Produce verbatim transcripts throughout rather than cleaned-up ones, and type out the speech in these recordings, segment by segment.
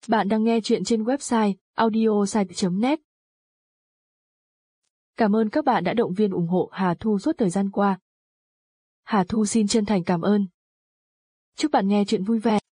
Bạn đang nghe chuyện trên website audiosite chấm net. Cảm ơn các bạn đã động viên ủng hộ Hà Thu suốt thời gian qua. Hà Thu xin chân thành cảm ơn. Chúc bạn nghe chuyện vui vẻ.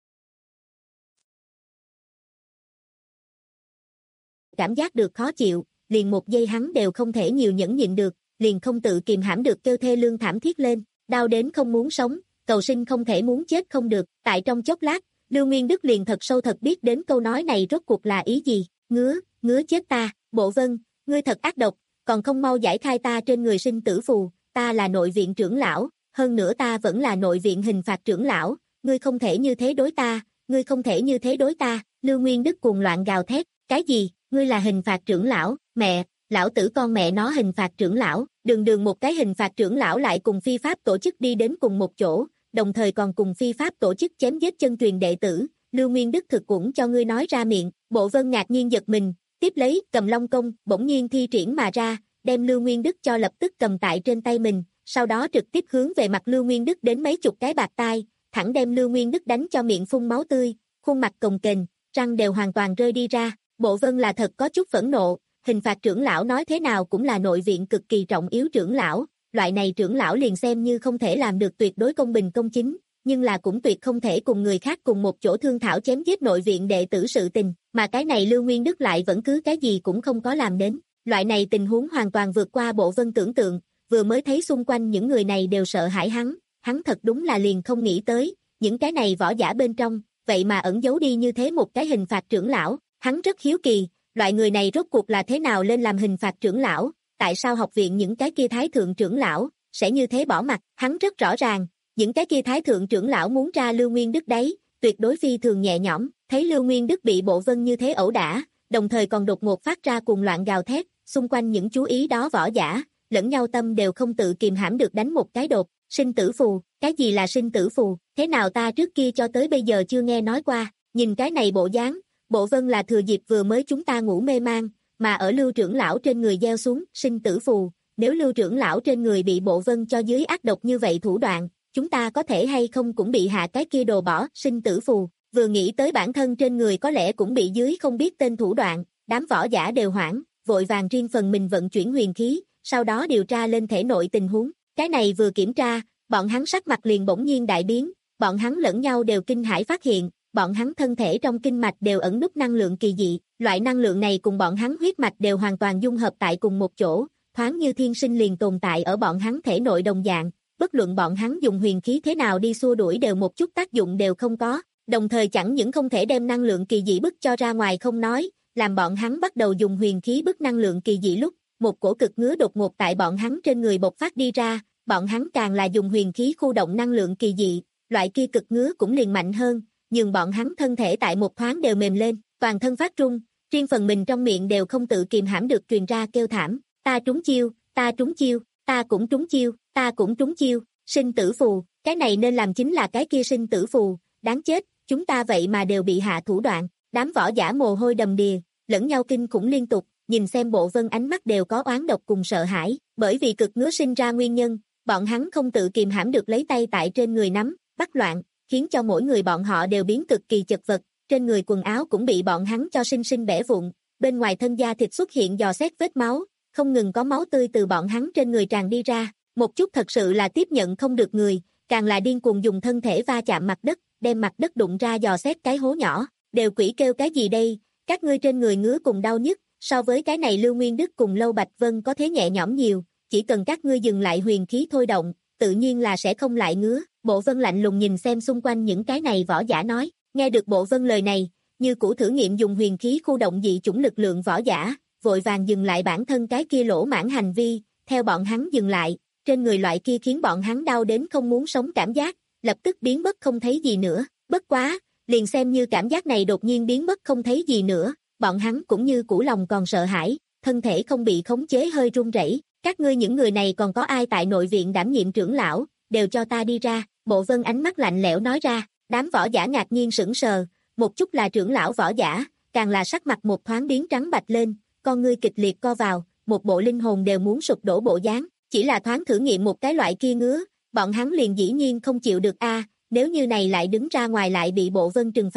Cảm giác được khó chịu, liền một giây hắn đều không thể nhiều nhẫn nhịn được, liền không tự kìm hãm được kêu thê lương thảm thiết lên, đau đến không muốn sống, cầu sinh không thể muốn chết không được. Tại trong chốc lát, Lưu Nguyên Đức liền thật sâu thật biết đến câu nói này rốt cuộc là ý gì. Ngứa, ngứa chết ta. Bộ Vân, ngươi thật ác độc, còn không mau giải khai ta trên người sinh tử phù. Ta là nội viện trưởng lão, hơn nữa ta vẫn là nội viện hình phạt trưởng lão, ngươi không thể như thế đối ta, ngươi không thể như thế đối ta. Lưu Nguyên Đức cuồng loạn gào thét, cái gì, ngươi là hình phạt trưởng lão? Mẹ, lão tử con mẹ nó hình phạt trưởng lão, đường đường một cái hình phạt trưởng lão lại cùng phi pháp tổ chức đi đến cùng một chỗ, đồng thời còn cùng phi pháp tổ chức chém giết chân truyền đệ tử. Lưu Nguyên Đức thực cũng cho ngươi nói ra miệng. Bộ Vân ngạc nhiên giật mình, tiếp lấy cầm long công bỗng nhiên thi triển mà ra, đem Lưu Nguyên Đức cho lập tức cầm tại trên tay mình, sau đó trực tiếp hướng về mặt Lưu Nguyên Đức đến mấy chục cái bạt tai, thẳng đem Lưu Nguyên Đức đánh cho miệng phun máu tươi, khuôn mặt cồng kềnh, răng đều hoàn toàn rơi đi ra. Bộ Vân là thật có chút phẫn nộ, hình phạt trưởng lão nói thế nào cũng là nội viện cực kỳ trọng yếu trưởng lão, loại này trưởng lão liền xem như không thể làm được tuyệt đối công bình công chính, nhưng là cũng tuyệt không thể cùng người khác cùng một chỗ thương thảo chém giết nội viện đệ tử sự tình, mà cái này Lưu Nguyên Đức lại vẫn cứ cái gì cũng không có làm đến. Loại này tình huống hoàn toàn vượt qua Bộ Vân tưởng tượng, vừa mới thấy xung quanh những người này đều sợ hãi hắn, hắn thật đúng là liền không nghĩ tới, những cái này võ giả bên trong, vậy mà ẩn giấu đi như thế một cái hình phạt trưởng lão, hắn rất hiếu kỳ, loại người này rốt cuộc là thế nào lên làm hình phạt trưởng lão, tại sao học viện những cái kia thái thượng trưởng lão sẽ như thế bỏ mặt, hắn rất rõ ràng, những cái kia thái thượng trưởng lão muốn ra Lưu Nguyên Đức đấy, tuyệt đối phi thường nhẹ nhõm. Thấy Lưu Nguyên Đức bị Bộ Vân như thế ẩu đả, đồng thời còn đột ngột phát ra cuồng loạn gào thét, xung quanh những chú ý đó võ giả, lẫn nhau tâm đều không tự kìm hãm được đánh một cái đột. Sinh tử phù, cái gì là sinh tử phù, thế nào ta trước kia cho tới bây giờ chưa nghe nói qua, nhìn cái này bộ dáng, Bộ Vân là thừa dịp vừa mới chúng ta ngủ mê man, mà ở Lưu trưởng lão trên người gieo xuống sinh tử phù, nếu Lưu trưởng lão trên người bị Bộ Vân cho dưới ác độc như vậy thủ đoạn, chúng ta có thể hay không cũng bị hạ cái kia đồ bỏ sinh tử phù. Vừa nghĩ tới bản thân trên người có lẽ cũng bị dưới không biết tên thủ đoạn, đám võ giả đều hoảng, vội vàng riêng phần mình vận chuyển huyền khí, sau đó điều tra lên thể nội tình huống. Cái này vừa kiểm tra, bọn hắn sắc mặt liền bỗng nhiên đại biến, bọn hắn lẫn nhau đều kinh hãi phát hiện, bọn hắn thân thể trong kinh mạch đều ẩn núp năng lượng kỳ dị, loại năng lượng này cùng bọn hắn huyết mạch đều hoàn toàn dung hợp tại cùng một chỗ, thoáng như thiên sinh liền tồn tại ở bọn hắn thể nội đồng dạng, bất luận bọn hắn dùng huyền khí thế nào đi xua đuổi đều một chút tác dụng đều không có, đồng thời chẳng những không thể đem năng lượng kỳ dị bức cho ra ngoài không nói, làm bọn hắn bắt đầu dùng huyền khí bức năng lượng kỳ dị lúc, một cổ cực ngứa đột ngột tại bọn hắn trên người bộc phát đi ra, bọn hắn càng là dùng huyền khí khu động năng lượng kỳ dị, loại kia cực ngứa cũng liền mạnh hơn, nhưng bọn hắn thân thể tại một thoáng đều mềm lên, toàn thân phát run, riêng phần mình trong miệng đều không tự kìm hãm được truyền ra kêu thảm, ta trúng chiêu, ta trúng chiêu, ta cũng trúng chiêu, ta cũng trúng chiêu, sinh tử phù, cái này nên làm chính là cái kia sinh tử phù, đáng chết, chúng ta vậy mà đều bị hạ thủ đoạn. Đám võ giả mồ hôi đầm đìa, lẫn nhau kinh khủng liên tục, nhìn xem Bộ Vân ánh mắt đều có oán độc cùng sợ hãi, bởi vì cực ngứa sinh ra nguyên nhân, bọn hắn không tự kìm hãm được lấy tay tại trên người nắm, bắt loạn, khiến cho mỗi người bọn họ đều biến cực kỳ chật vật, trên người quần áo cũng bị bọn hắn cho sinh sinh bẻ vụn, bên ngoài thân da thịt xuất hiện dò xét vết máu, không ngừng có máu tươi từ bọn hắn trên người tràn đi ra, một chút thật sự là tiếp nhận không được người, càng là điên cuồng dùng thân thể va chạm mặt đất, đem mặt đất đụng ra dò xét cái hố nhỏ, đều quỷ kêu cái gì đây, các ngươi trên người ngứa cùng đau nhức, so với cái này Lưu Nguyên Đức cùng Lâu Bạch Vân có thế nhẹ nhõm nhiều, chỉ cần các ngươi dừng lại huyền khí thôi động, tự nhiên là sẽ không lại ngứa. Bộ Vân lạnh lùng nhìn xem xung quanh những cái này võ giả nói, nghe được Bộ Vân lời này, như cũ thử nghiệm dùng huyền khí khu động dị chủng lực lượng võ giả, vội vàng dừng lại bản thân cái kia lỗ mãng hành vi, theo bọn hắn dừng lại, trên người loại kia khiến bọn hắn đau đến không muốn sống cảm giác, lập tức biến mất không thấy gì nữa, bất quá, liền xem như cảm giác này đột nhiên biến mất không thấy gì nữa, bọn hắn cũng như cũ lòng còn sợ hãi, thân thể không bị khống chế hơi run rẩy. Các ngươi những người này còn có ai tại nội viện đảm nhiệm trưởng lão, đều cho ta đi ra. Bộ Vân ánh mắt lạnh lẽo nói ra, đám võ giả ngạc nhiên sững sờ, một chút là trưởng lão võ giả, càng là sắc mặt một thoáng biến trắng bạch lên, con ngươi kịch liệt co vào, một bộ linh hồn đều muốn sụp đổ bộ dáng, chỉ là thoáng thử nghiệm một cái loại kia ngứa, bọn hắn liền dĩ nhiên không chịu được a, nếu như này lại đứng ra ngoài lại bị Bộ Vân trừng phạt,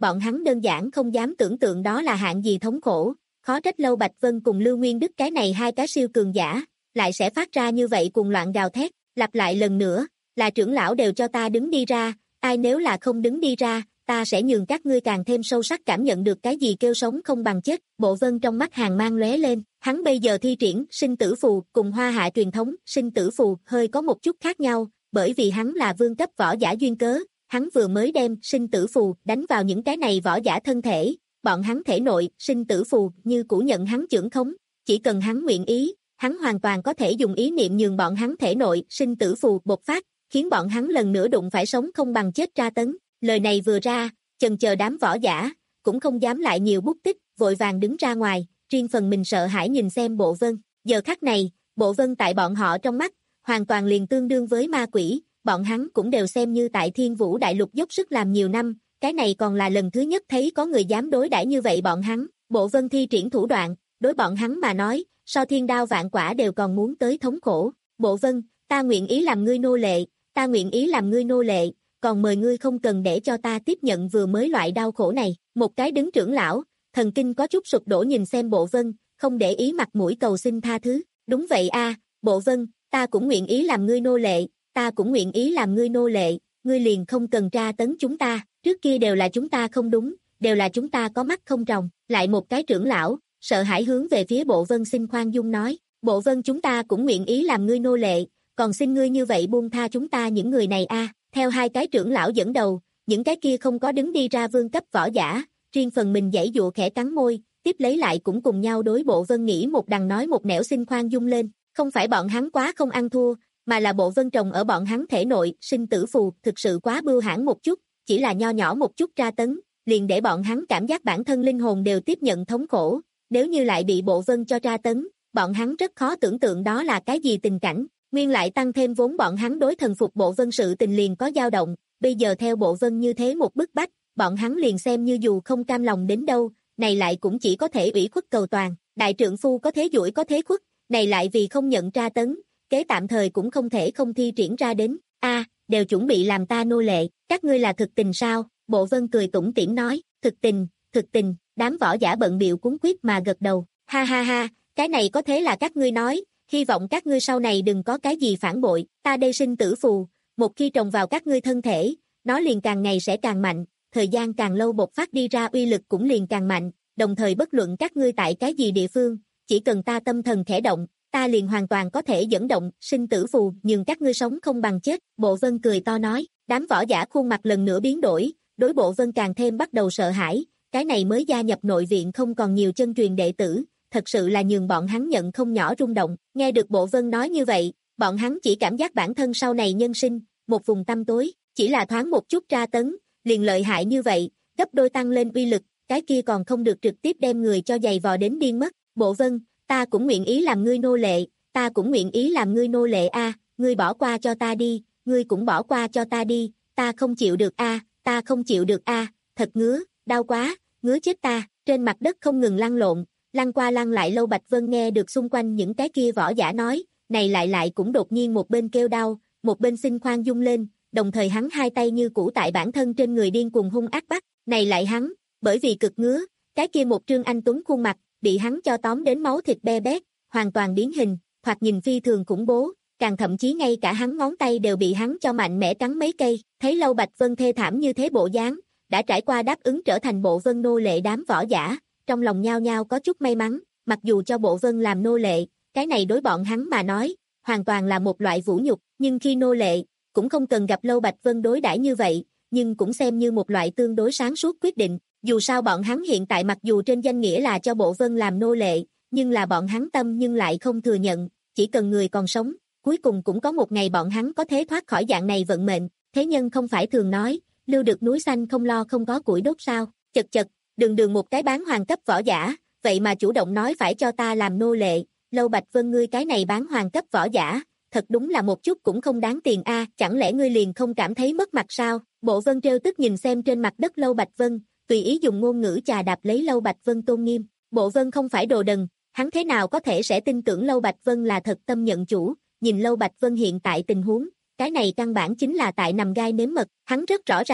bọn hắn đơn giản không dám tưởng tượng đó là hạng gì thống khổ, khó trách Lâu Bạch Vân cùng Lưu Nguyên Đức cái này hai cái siêu cường giả, lại sẽ phát ra như vậy cuồng loạn gào thét, lặp lại lần nữa, là trưởng lão đều cho ta đứng đi ra, ai nếu là không đứng đi ra, ta sẽ nhường các ngươi càng thêm sâu sắc cảm nhận được cái gì kêu sống không bằng chết. Bộ Vân trong mắt hàng mang lóe lên, hắn bây giờ thi triển sinh tử phù cùng Hoa Hạ truyền thống sinh tử phù hơi có một chút khác nhau, bởi vì hắn là vương cấp võ giả duyên cớ, hắn vừa mới đem sinh tử phù đánh vào những cái này võ giả thân thể, bọn hắn thể nội sinh tử phù như cũ nhận hắn chưởng khống, chỉ cần hắn nguyện ý, hắn hoàn toàn có thể dùng ý niệm nhường bọn hắn thể nội sinh tử phù bộc phát, khiến bọn hắn lần nữa đụng phải sống không bằng chết tra tấn. Lời này vừa ra, chần chờ đám võ giả, cũng không dám lại nhiều bút tích, vội vàng đứng ra ngoài, riêng phần mình sợ hãi nhìn xem Bộ Vân. Giờ khắc này, Bộ Vân tại bọn họ trong mắt, hoàn toàn liền tương đương với ma quỷ, bọn hắn cũng đều xem như tại Thiên Vũ Đại Lục dốc sức làm nhiều năm, cái này còn là lần thứ nhất thấy có người dám đối đãi như vậy bọn hắn. Bộ Vân thi triển thủ đoạn, đối bọn hắn mà nói, so thiên đao vạn quả đều còn muốn tới thống khổ. Bộ Vân, ta nguyện ý làm ngươi nô lệ, ta nguyện ý làm ngươi nô lệ, còn mời ngươi không cần để cho ta tiếp nhận vừa mới loại đau khổ này. Một cái đứng trưởng lão, thần kinh có chút sụp đổ nhìn xem Bộ Vân, không để ý mặt mũi cầu xin tha thứ. Đúng vậy a, Bộ Vân, ta cũng nguyện ý làm ngươi nô lệ, ta cũng nguyện ý làm ngươi nô lệ, ngươi liền không cần tra tấn chúng ta, trước kia đều là chúng ta không đúng, đều là chúng ta có mắt không tròng. Lại một cái trưởng lão, sợ hãi hướng về phía Bộ Vân xin khoan dung nói, Bộ Vân chúng ta cũng nguyện ý làm ngươi nô lệ, còn xin ngươi như vậy buông tha chúng ta những người này a. Theo hai cái trưởng lão dẫn đầu, những cái kia không có đứng đi ra vương cấp võ giả, riêng phần mình giãy dụa khẽ cắn môi, tiếp lấy lại cũng cùng nhau đối Bộ Vân nghĩ một đằng nói một nẻo xin khoan dung lên, không phải bọn hắn quá không ăn thua, mà là Bộ Vân trồng ở bọn hắn thể nội, sinh tử phù, thực sự quá bưu hãn một chút, chỉ là nho nhỏ một chút tra tấn, liền để bọn hắn cảm giác bản thân linh hồn đều tiếp nhận thống khổ, nếu như lại bị Bộ Vân cho tra tấn, bọn hắn rất khó tưởng tượng đó là cái gì tình cảnh. Nguyên lại tăng thêm vốn bọn hắn đối thần phục Bộ Vân sự tình liền có dao động, bây giờ theo Bộ Vân như thế một bức bách, bọn hắn liền xem như dù không cam lòng đến đâu, này lại cũng chỉ có thể ủy khuất cầu toàn, đại trượng phu có thế duỗi có thế khuất, này lại vì không nhận tra tấn, kế tạm thời cũng không thể không thi triển ra đến, a à, đều chuẩn bị làm ta nô lệ, các ngươi là thực tình sao? Bộ Vân cười tủm tỉm nói, thực tình, thực tình, đám võ giả bận biệu cuống quýt mà gật đầu, ha ha ha, cái này có thế là các ngươi nói, hy vọng các ngươi sau này đừng có cái gì phản bội, ta đây sinh tử phù, một khi trồng vào các ngươi thân thể, nó liền càng ngày sẽ càng mạnh, thời gian càng lâu bộc phát đi ra uy lực cũng liền càng mạnh, đồng thời bất luận các ngươi tại cái gì địa phương, chỉ cần ta tâm thần khẽ động, ta liền hoàn toàn có thể dẫn động sinh tử phù nhường các ngươi sống không bằng chết. Bộ Vân cười to nói, đám võ giả khuôn mặt lần nữa biến đổi, đối Bộ Vân càng thêm bắt đầu sợ hãi, cái này mới gia nhập nội viện không còn nhiều chân truyền đệ tử, thật sự là nhường bọn hắn nhận không nhỏ rung động. Nghe được Bộ Vân nói như vậy, bọn hắn chỉ cảm giác bản thân sau này nhân sinh, một vùng tăm tối, chỉ là thoáng một chút tra tấn, liền lợi hại như vậy, gấp đôi tăng lên uy lực, cái kia còn không được trực tiếp đem người cho giày vò đến điên mất. Bộ Vân, ta cũng nguyện ý làm ngươi nô lệ, ta cũng nguyện ý làm ngươi nô lệ a, ngươi bỏ qua cho ta đi, ngươi cũng bỏ qua cho ta đi, ta không chịu được a, ta không chịu được a, thật ngứa, đau quá, ngứa chết ta. Trên mặt đất không ngừng lăn lộn, lăn qua lăn lại. Lâu Bạch Vân nghe được xung quanh những cái kia võ giả nói, này lại lại cũng đột nhiên một bên kêu đau, một bên xin khoan dung lên, đồng thời hắn hai tay như cũ tại bản thân trên người điên cuồng hung ác bắt, này lại hắn, bởi vì cực ngứa, cái kia một trương anh tuấn khuôn mặt, bị hắn cho tóm đến máu thịt be bét, hoàn toàn biến hình, thoạt nhìn phi thường khủng bố, càng thậm chí ngay cả hắn ngón tay đều bị hắn cho mạnh mẽ cắn mấy cây. Thấy Lâu Bạch Vân thê thảm như thế bộ dáng, đã trải qua đáp ứng trở thành Bộ Vân nô lệ đám võ giả, trong lòng nhao nhao có chút may mắn, mặc dù cho Bộ Vân làm nô lệ, cái này đối bọn hắn mà nói, hoàn toàn là một loại vũ nhục, nhưng khi nô lệ, cũng không cần gặp Lâu Bạch Vân đối đãi như vậy, nhưng cũng xem như một loại tương đối sáng suốt quyết định. Dù sao bọn hắn hiện tại mặc dù trên danh nghĩa là cho Bộ Vân làm nô lệ, nhưng là bọn hắn tâm nhưng lại không thừa nhận, chỉ cần người còn sống, cuối cùng cũng có một ngày bọn hắn có thể thoát khỏi dạng này vận mệnh. Thế nhân không phải thường nói, lưu được núi xanh không lo không có củi đốt sao? Chật chật, đường đường một cái bán hoàng cấp võ giả, vậy mà chủ động nói phải cho ta làm nô lệ. Lâu Bạch Vân, ngươi cái này bán hoàng cấp võ giả, thật đúng là một chút cũng không đáng tiền a, chẳng lẽ ngươi liền không cảm thấy mất mặt sao? Bộ Vân trêu tức nhìn xem trên mặt đất Lâu Bạch Vân, tùy ý dùng ngôn ngữ chà đạp lấy Lâu Bạch Vân tôn nghiêm. Bộ Vân không phải đồ đần, hắn thế nào có thể sẽ tin tưởng Lâu Bạch Vân là thật tâm nhận chủ, nhìn Lâu Bạch Vân hiện tại tình huống, cái này căn bản chính là tại nằm gai nếm mật, hắn rất rõ ràng,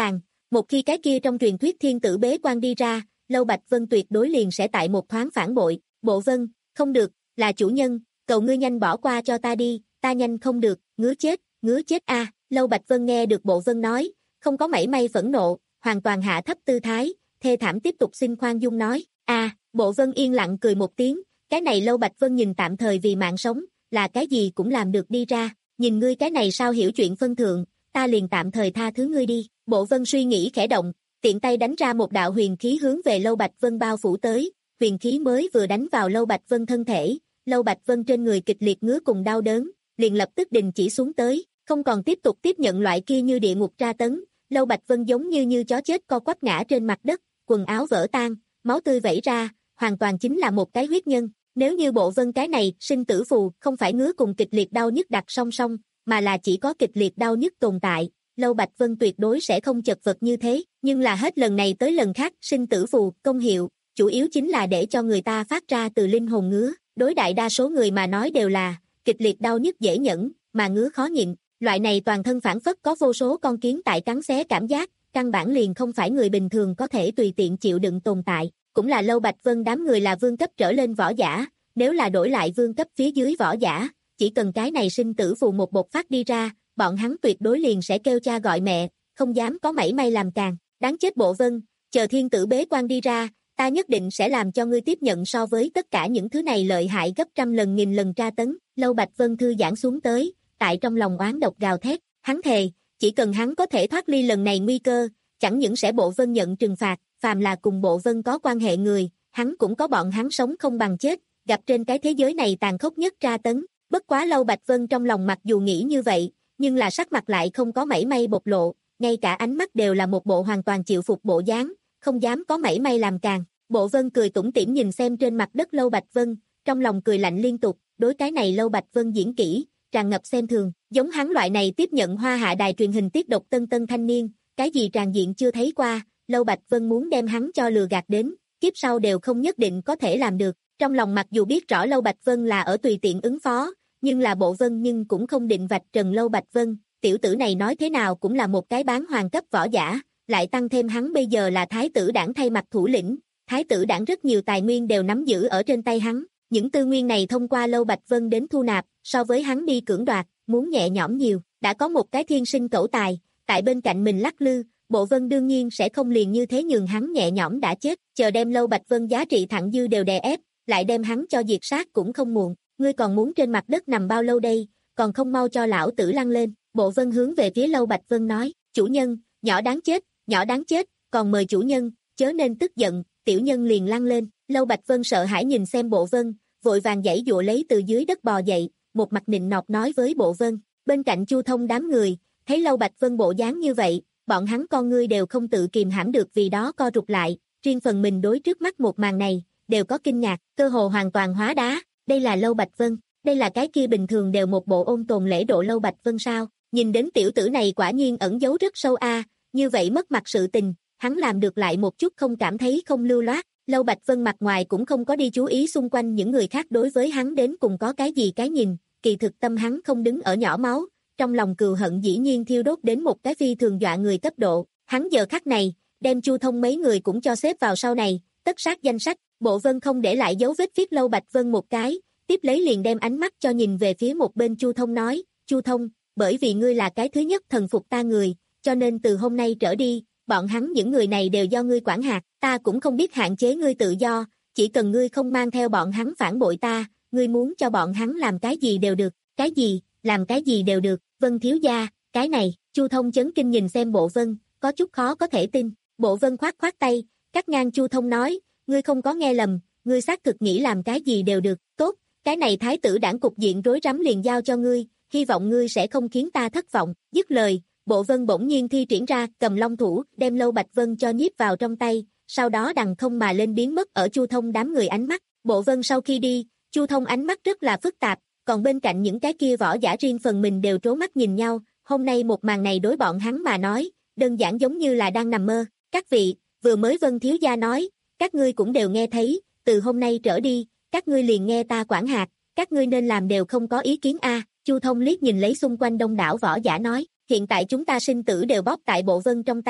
Một khi cái kia trong truyền thuyết thiên tử bế quan đi ra, Lâu Bạch Vân tuyệt đối liền sẽ tại một thoáng phản bội. Bộ Vân, không được, là chủ nhân, cầu ngươi nhanh bỏ qua cho ta đi, ta nhanh không được, ngứa chết, ngứa chết a. À. Lâu Bạch Vân nghe được Bộ Vân nói, không có mảy may phẫn nộ, hoàn toàn hạ thấp tư thái, thê thảm tiếp tục xin khoan dung nói, a. À, Bộ Vân yên lặng cười một tiếng, cái này Lâu Bạch Vân nhìn tạm thời vì mạng sống, là cái gì cũng làm được đi ra, nhìn ngươi cái này sao hiểu chuyện phân thượng, ta liền tạm thời tha thứ ngươi đi. Bộ Vân suy nghĩ khẽ động, tiện tay đánh ra một đạo huyền khí hướng về Lâu Bạch Vân bao phủ tới, huyền khí mới vừa đánh vào Lâu Bạch Vân thân thể, Lâu Bạch Vân trên người kịch liệt ngứa cùng đau đớn, liền lập tức đình chỉ xuống tới, không còn tiếp tục tiếp nhận loại kia như địa ngục tra tấn, Lâu Bạch Vân giống như như chó chết co quắp ngã trên mặt đất, quần áo vỡ tan, máu tươi vẩy ra, hoàn toàn chính là một cái huyết nhân. Nếu như Bộ Vân cái này sinh tử phù không phải ngứa cùng kịch liệt đau nhức đặt song song, mà là chỉ có kịch liệt đau nhức tồn tại, Lâu Bạch Vân tuyệt đối sẽ không chật vật như thế, nhưng là hết lần này tới lần khác sinh tử phù công hiệu, chủ yếu chính là để cho người ta phát ra từ linh hồn ngứa, đối đại đa số người mà nói đều là kịch liệt đau nhức dễ nhẫn, mà ngứa khó nhịn, loại này toàn thân phản phất có vô số con kiến tại cắn xé cảm giác, căn bản liền không phải người bình thường có thể tùy tiện chịu đựng tồn tại, cũng là Lâu Bạch Vân đám người là vương cấp trở lên võ giả, nếu là đổi lại vương cấp phía dưới võ giả, chỉ cần cái này sinh tử phù một bột phát đi ra, bọn hắn tuyệt đối liền sẽ kêu cha gọi mẹ, không dám có mảy may làm càng, đáng chết Bộ Vân, chờ thiên tử bế quan đi ra, ta nhất định sẽ làm cho ngươi tiếp nhận so với tất cả những thứ này lợi hại gấp trăm lần nghìn lần tra tấn. Lâu Bạch Vân thư giãn xuống tới, tại trong lòng oán độc gào thét, hắn thề, chỉ cần hắn có thể thoát ly lần này nguy cơ, chẳng những sẽ Bộ Vân nhận trừng phạt, phàm là cùng Bộ Vân có quan hệ người, hắn cũng có bọn hắn sống không bằng chết, gặp trên cái thế giới này tàn khốc nhất tra tấn. Bất quá Lâu Bạch Vân trong lòng mặc dù nghĩ như vậy, nhưng là sắc mặt lại không có mảy may bộc lộ, ngay cả ánh mắt đều là một bộ hoàn toàn chịu phục bộ dáng, không dám có mảy may làm càng. Bộ Vân cười tủm tỉm nhìn xem trên mặt đất Lâu Bạch Vân, trong lòng cười lạnh liên tục, đối cái này Lâu Bạch Vân diễn kỹ, tràn ngập xem thường, giống hắn loại này tiếp nhận Hoa Hạ đài truyền hình tiết độc tân tân thanh niên, cái gì tràn diện chưa thấy qua, Lâu Bạch Vân muốn đem hắn cho lừa gạt đến, kiếp sau đều không nhất định có thể làm được. Trong lòng mặc dù biết rõ Lâu Bạch Vân là ở tùy tiện ứng phó, nhưng là Bộ Vân nhưng cũng không định vạch trần Lâu Bạch Vân, tiểu tử này nói thế nào cũng là một cái bán hoàng cấp võ giả, lại tăng thêm hắn bây giờ là thái tử đảng thay mặt thủ lĩnh, thái tử đảng rất nhiều tài nguyên đều nắm giữ ở trên tay hắn, những tư nguyên này thông qua Lâu Bạch Vân đến thu nạp, so với hắn đi cưỡng đoạt, muốn nhẹ nhõm nhiều, đã có một cái thiên sinh cẩu tài, tại bên cạnh mình lắc lư, Bộ Vân đương nhiên sẽ không liền như thế nhường hắn nhẹ nhõm đã chết, chờ đem Lâu Bạch Vân giá trị thặng dư đều đè ép, lại đem hắn cho diệt sát cũng không muộn, ngươi còn muốn trên mặt đất nằm bao lâu đây, còn không mau cho lão tử lăn lên. Bộ Vân hướng về phía Lâu Bạch Vân nói, chủ nhân, nhỏ đáng chết, nhỏ đáng chết, còn mời chủ nhân, chớ nên tức giận, tiểu nhân liền lăn lên. Lâu Bạch Vân sợ hãi nhìn xem Bộ Vân, vội vàng giãy giụa lấy từ dưới đất bò dậy, một mặt nịnh nọt nói với Bộ Vân. Bên cạnh Chu Thông đám người, thấy Lâu Bạch Vân bộ dáng như vậy, bọn hắn con ngươi đều không tự kìm hãm được vì đó co rụt lại, riêng phần mình đối trước mắt một màn này, đều có kinh ngạc, cơ hồ hoàn toàn hóa đá, đây là Lâu Bạch Vân, đây là cái kia bình thường đều một bộ ôn tồn lễ độ Lâu Bạch Vân sao, nhìn đến tiểu tử này quả nhiên ẩn giấu rất sâu a, như vậy mất mặt sự tình, hắn làm được lại một chút không cảm thấy không lưu loát. Lâu Bạch Vân mặt ngoài cũng không có đi chú ý xung quanh những người khác đối với hắn đến cùng có cái gì cái nhìn, kỳ thực tâm hắn không đứng ở nhỏ máu, trong lòng cừu hận dĩ nhiên thiêu đốt đến một cái phi thường dọa người cấp độ, hắn giờ khắc này, đem Chu Thông mấy người cũng cho xếp vào sau này, tất sát danh sách. Bộ Vân không để lại dấu vết viết Lâu Bạch Vân một cái, tiếp lấy liền đem ánh mắt cho nhìn về phía một bên Chu Thông nói, Chu Thông, bởi vì ngươi là cái thứ nhất thần phục ta người, cho nên từ hôm nay trở đi, bọn hắn những người này đều do ngươi quản hạt, ta cũng không biết hạn chế ngươi tự do, chỉ cần ngươi không mang theo bọn hắn phản bội ta, ngươi muốn cho bọn hắn làm cái gì đều được, cái gì, làm cái gì đều được. Vân thiếu gia, cái này, Chu Thông chấn kinh nhìn xem Bộ Vân, có chút khó có thể tin. Bộ Vân khoát khoát tay, cắt ngang Chu Thông nói, ngươi không có nghe lầm, ngươi xác thực nghĩ làm cái gì đều được, tốt, cái này thái tử đảng cục diện rối rắm liền giao cho ngươi, hy vọng ngươi sẽ không khiến ta thất vọng. Dứt lời, Bộ Vân bỗng nhiên thi triển ra, cầm long thủ, đem Lâu Bạch Vân cho nhiếp vào trong tay, sau đó đằng không mà lên biến mất ở Chu Thông đám người ánh mắt. Bộ Vân sau khi đi, Chu Thông ánh mắt rất là phức tạp, còn bên cạnh những cái kia võ giả riêng phần mình đều trố mắt nhìn nhau, hôm nay một màn này đối bọn hắn mà nói, đơn giản giống như là đang nằm mơ. Các vị, vừa mới Vân thiếu gia nói, các ngươi cũng đều nghe thấy, từ hôm nay trở đi, các ngươi liền nghe ta quản hạt, các ngươi nên làm đều không có ý kiến a. Chu Thông liếc nhìn lấy xung quanh đông đảo võ giả nói, hiện tại chúng ta sinh tử đều bóp tại Bộ Vân trong tay,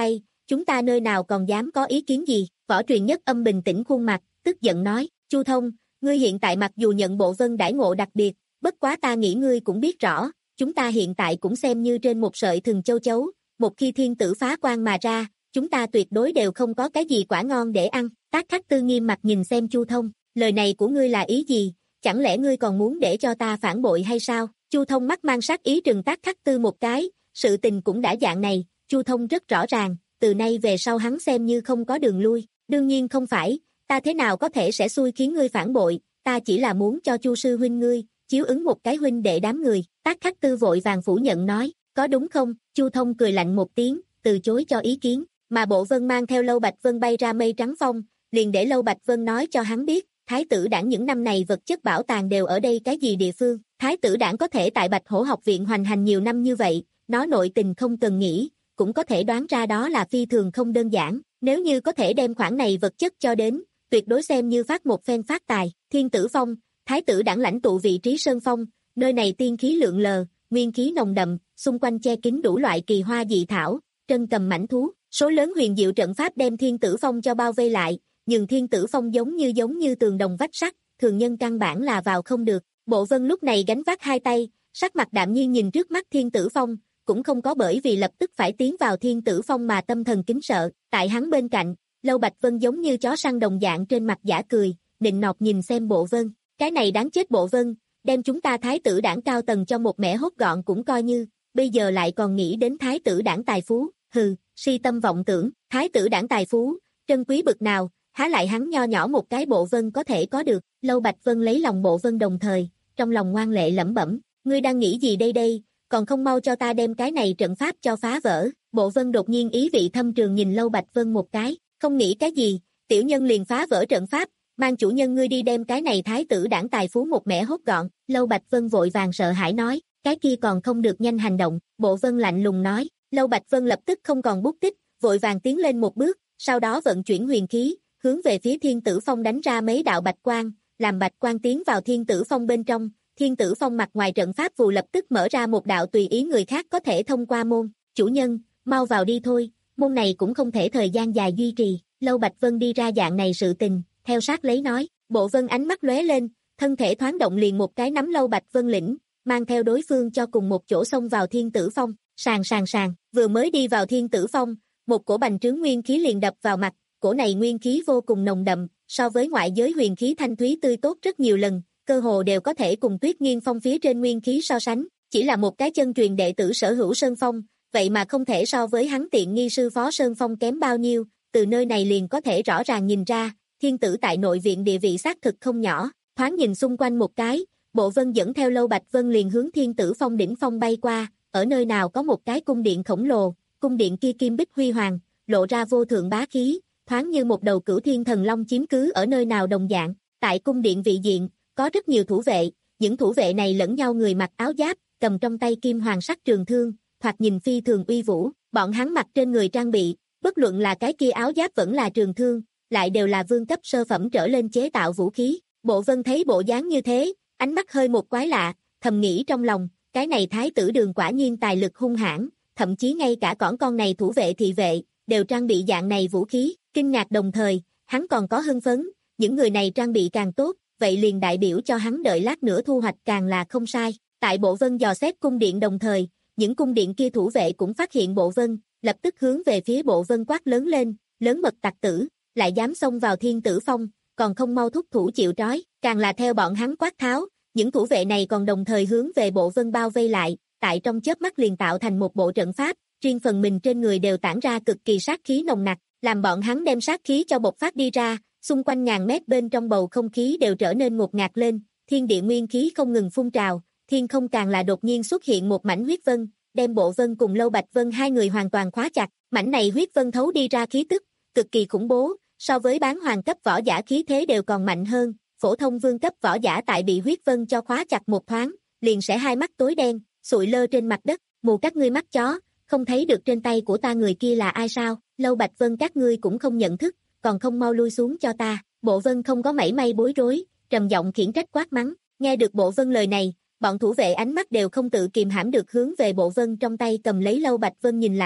chúng ta nơi nào còn dám có ý kiến gì, Võ Truyền Nhất Âm bình tĩnh khuôn mặt, tức giận nói, Chu Thông, ngươi hiện tại mặc dù nhận bộ vân đãi ngộ đặc biệt, bất quá ta nghĩ ngươi cũng biết rõ, chúng ta hiện tại cũng xem như trên một sợi thừng châu chấu, một khi thiên tử phá quan mà ra, chúng ta tuyệt đối đều không có cái gì quả ngon để ăn. Tác Khắc Tư nghiêm mặt nhìn xem Chu Thông, lời này của ngươi là ý gì, chẳng lẽ ngươi còn muốn để cho ta phản bội hay sao? Chu Thông mắt mang sát ý trừng Tác Khắc Tư một cái, sự tình cũng đã dạng này, Chu Thông rất rõ ràng, từ nay về sau hắn xem như không có đường lui, đương nhiên không phải, ta thế nào có thể sẽ xui khiến ngươi phản bội, ta chỉ là muốn cho Chu sư huynh ngươi chiếu ứng một cái huynh đệ đám người. Tác Khắc Tư vội vàng phủ nhận nói, có đúng không? Chu Thông cười lạnh một tiếng, từ chối cho ý kiến, mà Bộ Vân mang theo Lâu Bạch Vân bay ra mây trắng phong, liền để Lâu Bạch Vân nói cho hắn biết, Thái tử đảng những năm này vật chất bảo tàng đều ở đây cái gì địa phương. Thái tử đảng có thể tại Bạch Hổ học viện hoành hành nhiều năm như vậy, nó nội tình không cần nghĩ, cũng có thể đoán ra đó là phi thường không đơn giản, nếu như có thể đem khoản này vật chất cho đến, tuyệt đối xem như phát một phen phát tài. Thiên Tử Phong, Thái tử đảng lãnh tụ vị trí sơn phong, nơi này tiên khí lượn lờ, nguyên khí nồng đậm, xung quanh che kín đủ loại kỳ hoa dị thảo, trân cầm mãnh thú, số lớn huyền diệu trận pháp đem Thiên Tử Phong cho bao vây lại, nhưng Thiên Tử Phong giống như giống như tường đồng vách sắt, thường nhân căn bản là vào không được. Bộ Vân lúc này gánh vác hai tay, sắc mặt đạm nhiên nhìn trước mắt Thiên Tử Phong, cũng không có bởi vì lập tức phải tiến vào Thiên Tử Phong mà tâm thần kính sợ. Tại hắn bên cạnh, Lâu Bạch Vân giống như chó săn đồng dạng trên mặt giả cười, nịnh nọt nhìn xem Bộ Vân, cái này đáng chết Bộ Vân, đem chúng ta Thái tử đảng cao tầng cho một mẻ hốt gọn cũng coi như, bây giờ lại còn nghĩ đến Thái tử đảng tài phú, hừ, si tâm vọng tưởng, Thái tử đảng tài phú, trân quý bực nào, há lại hắn nho nhỏ một cái Bộ Vân có thể có được. Lâu Bạch Vân lấy lòng Bộ Vân đồng thời, trong lòng ngoan lệ lẩm bẩm, ngươi đang nghĩ gì đây đây, còn không mau cho ta đem cái này trận pháp cho phá vỡ. Bộ Vân đột nhiên ý vị thâm trường nhìn Lâu Bạch Vân một cái, không nghĩ cái gì, tiểu nhân liền phá vỡ trận pháp, mang chủ nhân ngươi đi đem cái này Thái tử đảng tài phú một mẻ hốt gọn. Lâu Bạch Vân vội vàng sợ hãi nói, cái kia còn không được nhanh hành động. Bộ Vân lạnh lùng nói. Lâu Bạch Vân lập tức không còn bút tích, vội vàng tiến lên một bước, sau đó vận chuyển huyền khí, hướng về phía Thiên Tử Phong đánh ra mấy đạo bạch quang, làm bạch quang tiến vào Thiên Tử Phong bên trong. Thiên Tử Phong mặt ngoài trận pháp phù lập tức mở ra một đạo tùy ý người khác có thể thông qua môn. Chủ nhân, mau vào đi thôi, môn này cũng không thể thời gian dài duy trì. Lâu Bạch Vân đi ra dạng này sự tình, theo sát lấy nói. Bộ Vân ánh mắt lóe lên, thân thể thoáng động liền một cái nắm Lâu Bạch Vân lĩnh, mang theo đối phương cho cùng một chỗ xông vào Thiên Tử Phong. Sàn sàn sàn, vừa mới đi vào Thiên Tử Phong, một cổ bành trướng nguyên khí liền đập vào mặt, cổ này nguyên khí vô cùng nồng đậm, so với ngoại giới huyền khí thanh thúy tươi tốt rất nhiều lần, cơ hồ đều có thể cùng Tuyết Nghiên Phong phía trên nguyên khí so sánh, chỉ là một cái chân truyền đệ tử sở hữu Sơn Phong, vậy mà không thể so với hắn tiện nghi sư phó Sơn Phong kém bao nhiêu, từ nơi này liền có thể rõ ràng nhìn ra, thiên tử tại nội viện địa vị xác thực không nhỏ. Thoáng nhìn xung quanh một cái, Bộ Vân dẫn theo Lâu Bạch Vân liền hướng Thiên Tử Phong đỉnh phong bay qua, ở nơi nào có một cái cung điện khổng lồ, cung điện kia kim bích huy hoàng, lộ ra vô thượng bá khí, thoáng như một đầu cửu thiên thần long chiếm cứ ở nơi nào đồng dạng. Tại cung điện vị diện, có rất nhiều thủ vệ, những thủ vệ này lẫn nhau người mặc áo giáp, cầm trong tay kim hoàng sắc trường thương, thoạt nhìn phi thường uy vũ, bọn hắn mặc trên người trang bị, bất luận là cái kia áo giáp vẫn là trường thương, lại đều là vương cấp sơ phẩm trở lên chế tạo vũ khí. Bộ Vân thấy bộ dáng như thế, ánh mắt hơi một quái lạ, thầm nghĩ trong lòng, cái này Thái tử Đường quả nhiên tài lực hung hãn, thậm chí ngay cả cõng con này thủ vệ thị vệ, đều trang bị dạng này vũ khí. Kinh ngạc đồng thời, hắn còn có hưng phấn, những người này trang bị càng tốt, vậy liền đại biểu cho hắn đợi lát nữa thu hoạch càng là không sai. Tại Bộ Vân dò xét cung điện đồng thời, những cung điện kia thủ vệ cũng phát hiện Bộ Vân, lập tức hướng về phía Bộ Vân quát lớn lên, lớn mật tặc tử, lại dám xông vào Thiên Tử Phong, còn không mau thúc thủ chịu trói. Càng là theo bọn hắn quát tháo, những thủ vệ này còn đồng thời hướng về Bộ Vân bao vây lại, tại trong chớp mắt liền tạo thành một bộ trận pháp, riêng phần mình trên người đều tản ra cực kỳ sát khí nồng nặc, làm bọn hắn đem sát khí cho bộc phát đi ra, xung quanh ngàn mét bên trong bầu không khí đều trở nên ngột ngạt lên, thiên địa nguyên khí không ngừng phun trào, thiên không càng là đột nhiên xuất hiện một mảnh huyết vân, đem Bộ Vân cùng Lâu Bạch Vân hai người hoàn toàn khóa chặt. Mảnh này huyết vân thấu đi ra khí tức, cực kỳ khủng bố, so với bán hoàng cấp võ giả khí thế đều còn mạnh hơn, phổ thông vương cấp võ giả tại bị huyết vân cho khóa chặt một thoáng, liền sẽ hai mắt tối đen, sụi lơ trên mặt đất. Mù các ngươi mắt chó, không thấy được trên tay của ta người kia là ai sao? Lâu Bạch Vân các ngươi cũng không nhận thức, còn không mau lui xuống cho ta. Bộ Vân không có mảy may bối rối, trầm giọng khiển trách quát mắng. Nghe được Bộ Vân lời này, bọn thủ vệ ánh mắt đều không tự kìm hãm được hướng về Bộ Vân trong tay cầm lấy Lâu Bạch Vân nhìn lại,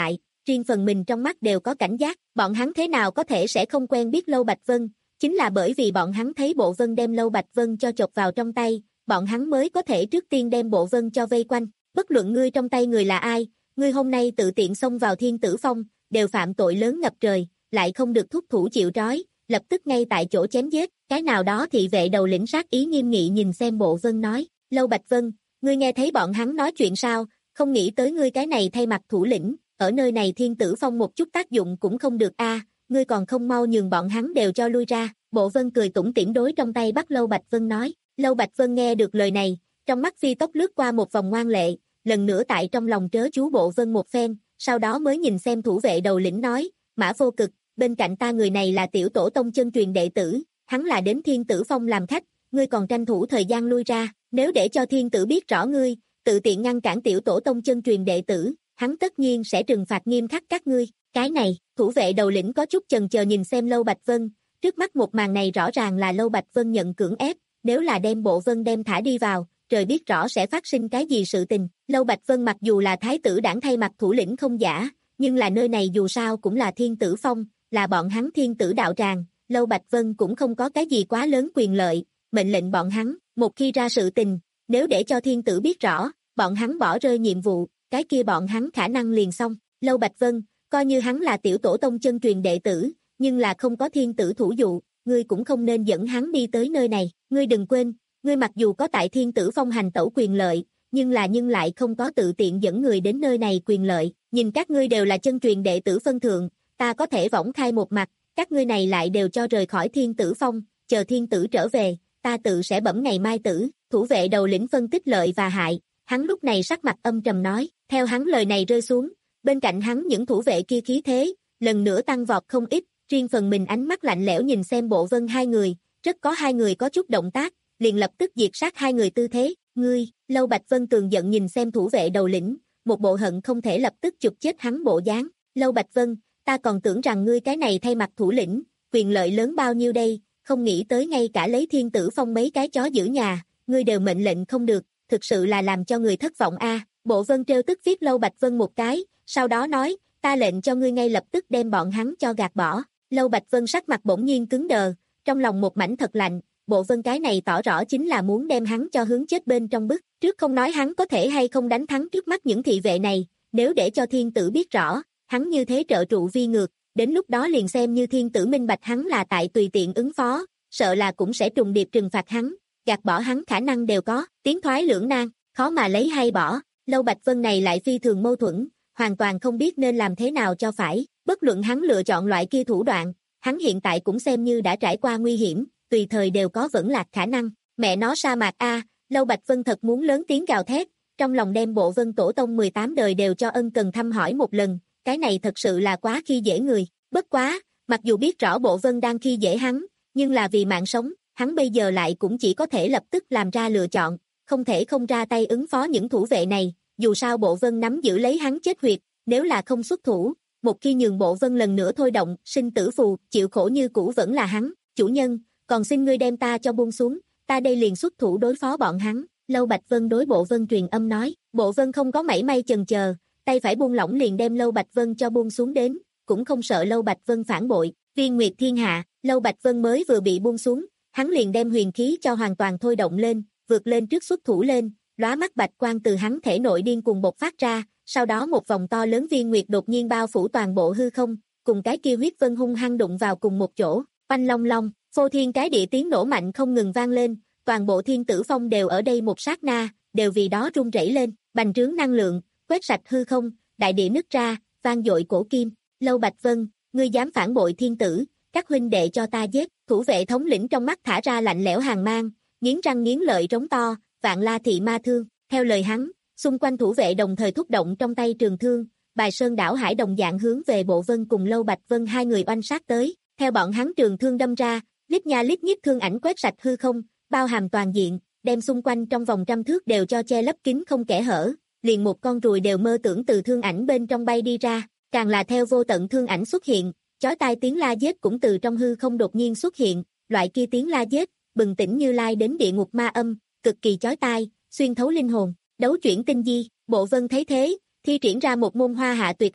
riêng phần mình trong mắt đều có cảnh giác, bọn hắn thế nào có thể sẽ không quen biết Lâu Bạch Vân, chính là bởi vì bọn hắn thấy Bộ Vân đem Lâu Bạch Vân cho chộp vào trong tay, bọn hắn mới có thể trước tiên đem Bộ Vân cho vây quanh, bất luận ngươi trong tay người là ai, ngươi hôm nay tự tiện xông vào Thiên Tử Phong, đều phạm tội lớn ngập trời, lại không được thúc thủ chịu trói, lập tức ngay tại chỗ chém giết, cái nào đó thị vệ đầu lĩnh sát ý nghiêm nghị nhìn xem Bộ Vân nói, Lâu Bạch Vân, ngươi nghe thấy bọn hắn nói chuyện sao, không nghĩ tới ngươi cái này thay mặt thủ lĩnh, ở nơi này Thiên Tử Phong một chút tác dụng cũng không được a, ngươi còn không mau nhường bọn hắn đều cho lui ra, Bộ Vân cười tủm tỉm đối trong tay bắt Lâu Bạch Vân nói, Lâu Bạch Vân nghe được lời này, trong mắt phi tốc lướt qua một vòng ngoan lệ, lần nữa tại trong lòng trớ chú Bộ Vân một phen, sau đó mới nhìn xem thủ vệ đầu lĩnh nói, Mã Vô Cực, bên cạnh ta người này là tiểu tổ tông chân truyền đệ tử, hắn là đến Thiên Tử Phong làm khách, ngươi còn tranh thủ thời gian lui ra, nếu để cho thiên tử biết rõ ngươi, tự tiện ngăn cản tiểu tổ tông chân truyền đệ tử, hắn tất nhiên sẽ trừng phạt nghiêm khắc các ngươi, cái này, thủ vệ đầu lĩnh có chút chần chờ nhìn xem Lâu Bạch Vân, trước mắt một màn này rõ ràng là Lâu Bạch Vân nhận cưỡng ép, nếu là đem Bộ Vân đem thả đi vào, trời biết rõ sẽ phát sinh cái gì sự tình, Lâu Bạch Vân mặc dù là thái tử đảng thay mặt thủ lĩnh không giả, nhưng là nơi này dù sao cũng là Thiên Tử Phong, là bọn hắn thiên tử đạo tràng, Lâu Bạch Vân cũng không có cái gì quá lớn quyền lợi, mệnh lệnh bọn hắn, một khi ra sự tình, nếu để cho thiên tử biết rõ, bọn hắn bỏ rơi nhiệm vụ, cái kia bọn hắn khả năng liền xong, Lâu Bạch Vân, coi như hắn là tiểu tổ tông chân truyền đệ tử, nhưng là không có thiên tử thủ dụ, ngươi cũng không nên dẫn hắn đi tới nơi này, ngươi đừng quên, ngươi mặc dù có tại Thiên Tử Phong hành tẩu quyền lợi, nhưng là nhưng lại không có tự tiện dẫn người đến nơi này quyền lợi, nhìn các ngươi đều là chân truyền đệ tử phân thượng, ta có thể võng khai một mặt, các ngươi này lại đều cho rời khỏi Thiên Tử Phong, chờ thiên tử trở về, ta tự sẽ bẩm ngày mai tử, thủ vệ đầu lĩnh phân tích lợi và hại, hắn lúc này sắc mặt âm trầm nói, theo hắn lời này rơi xuống, bên cạnh hắn những thủ vệ kia khí thế, lần nữa tăng vọt không ít, riêng phần mình ánh mắt lạnh lẽo nhìn xem Bộ Vân hai người, rất có hai người có chút động tác, liền lập tức diệt sát hai người tư thế, ngươi, Lâu Bạch Vân tường giận nhìn xem thủ vệ đầu lĩnh, một bộ hận không thể lập tức chụp chết hắn bộ dáng, Lâu Bạch Vân, ta còn tưởng rằng ngươi cái này thay mặt thủ lĩnh, quyền lợi lớn bao nhiêu đây, không nghĩ tới ngay cả lấy Thiên Tử Phong mấy cái chó giữ nhà, ngươi đều mệnh lệnh không được, thực sự là làm cho người thất vọng a. Bộ Vân trêu tức viết Lâu Bạch Vân một cái, sau đó nói, ta lệnh cho ngươi ngay lập tức đem bọn hắn cho gạt bỏ. Lâu Bạch Vân sắc mặt bỗng nhiên cứng đờ, trong lòng một mảnh thật lạnh, Bộ Vân cái này tỏ rõ chính là muốn đem hắn cho hướng chết bên trong bức, trước không nói hắn có thể hay không đánh thắng trước mắt những thị vệ này, nếu để cho thiên tử biết rõ, hắn như thế trợ trụ vi ngược, đến lúc đó liền xem như thiên tử minh bạch hắn là tại tùy tiện ứng phó, sợ là cũng sẽ trùng điệp trừng phạt hắn, gạt bỏ hắn khả năng đều có, tiến thoái lưỡng nan, khó mà lấy hay bỏ. Lâu Bạch Vân này lại phi thường mâu thuẫn, hoàn toàn không biết nên làm thế nào cho phải, bất luận hắn lựa chọn loại kia thủ đoạn, hắn hiện tại cũng xem như đã trải qua nguy hiểm, tùy thời đều có vẫn lạc khả năng, mẹ nó sa mạc a, Lâu Bạch Vân thật muốn lớn tiếng gào thét, trong lòng đem Bộ Vân tổ tông mười tám đời đều cho ân cần thăm hỏi một lần, cái này thật sự là quá khi dễ người, bất quá, mặc dù biết rõ Bộ Vân đang khi dễ hắn, nhưng là vì mạng sống, hắn bây giờ lại cũng chỉ có thể lập tức làm ra lựa chọn, không thể không ra tay ứng phó những thủ vệ này, dù sao Bộ Vân nắm giữ lấy hắn chết huyệt, nếu là không xuất thủ, một khi nhường Bộ Vân lần nữa thôi động, sinh tử phù, chịu khổ như cũ vẫn là hắn, chủ nhân, còn xin ngươi đem ta cho buông xuống, ta đây liền xuất thủ đối phó bọn hắn. Lâu Bạch Vân đối Bộ Vân truyền âm nói, Bộ Vân không có mảy may chần chờ, tay phải buông lỏng liền đem Lâu Bạch Vân cho buông xuống đến, cũng không sợ Lâu Bạch Vân phản bội, Viên Nguyệt Thiên Hạ, Lâu Bạch Vân mới vừa bị buông xuống, hắn liền đem huyền khí cho hoàn toàn thôi động lên, vượt lên trước xuất thủ lên, lóa mắt bạch quang từ hắn thể nội điên cuồng bộc phát ra, sau đó một vòng to lớn viên nguyệt đột nhiên bao phủ toàn bộ hư không, cùng cái kia huyết vân hung hăng đụng vào cùng một chỗ, oanh long long, phô thiên cái địa tiếng nổ mạnh không ngừng vang lên, toàn bộ Thiên Tử Phong đều ở đây một sát na, đều vì đó rung rẩy lên, bành trướng năng lượng, quét sạch hư không, đại địa nứt ra, vang dội cổ kim. Lâu Bạch Vân, ngươi dám phản bội thiên tử, các huynh đệ cho ta giết. Thủ vệ thống lĩnh trong mắt thả ra lạnh lẽo hàn mang, nghiến răng nghiến lợi trống to, Vạn La thị ma thương. Theo lời hắn, xung quanh thủ vệ đồng thời thúc động trong tay trường thương, Bài Sơn đảo hải đồng dạng hướng về Bộ Vân cùng Lâu Bạch Vân hai người oanh sát tới. Theo bọn hắn trường thương đâm ra, lít nha lít nhít thương ảnh quét sạch hư không, bao hàm toàn diện, đem xung quanh trong vòng trăm thước đều cho che lấp kín không kẽ hở, liền một con ruồi đều mơ tưởng từ thương ảnh bên trong bay đi ra, càng là theo vô tận thương ảnh xuất hiện, chói tai tiếng la giết cũng từ trong hư không đột nhiên xuất hiện, loại kia tiếng la giết, bừng tỉnh Như Lai đến địa ngục ma âm, cực kỳ chói tai, xuyên thấu linh hồn. Đấu chuyển tinh di, Bộ Vân thấy thế, thi triển ra một môn hoa hạ tuyệt học,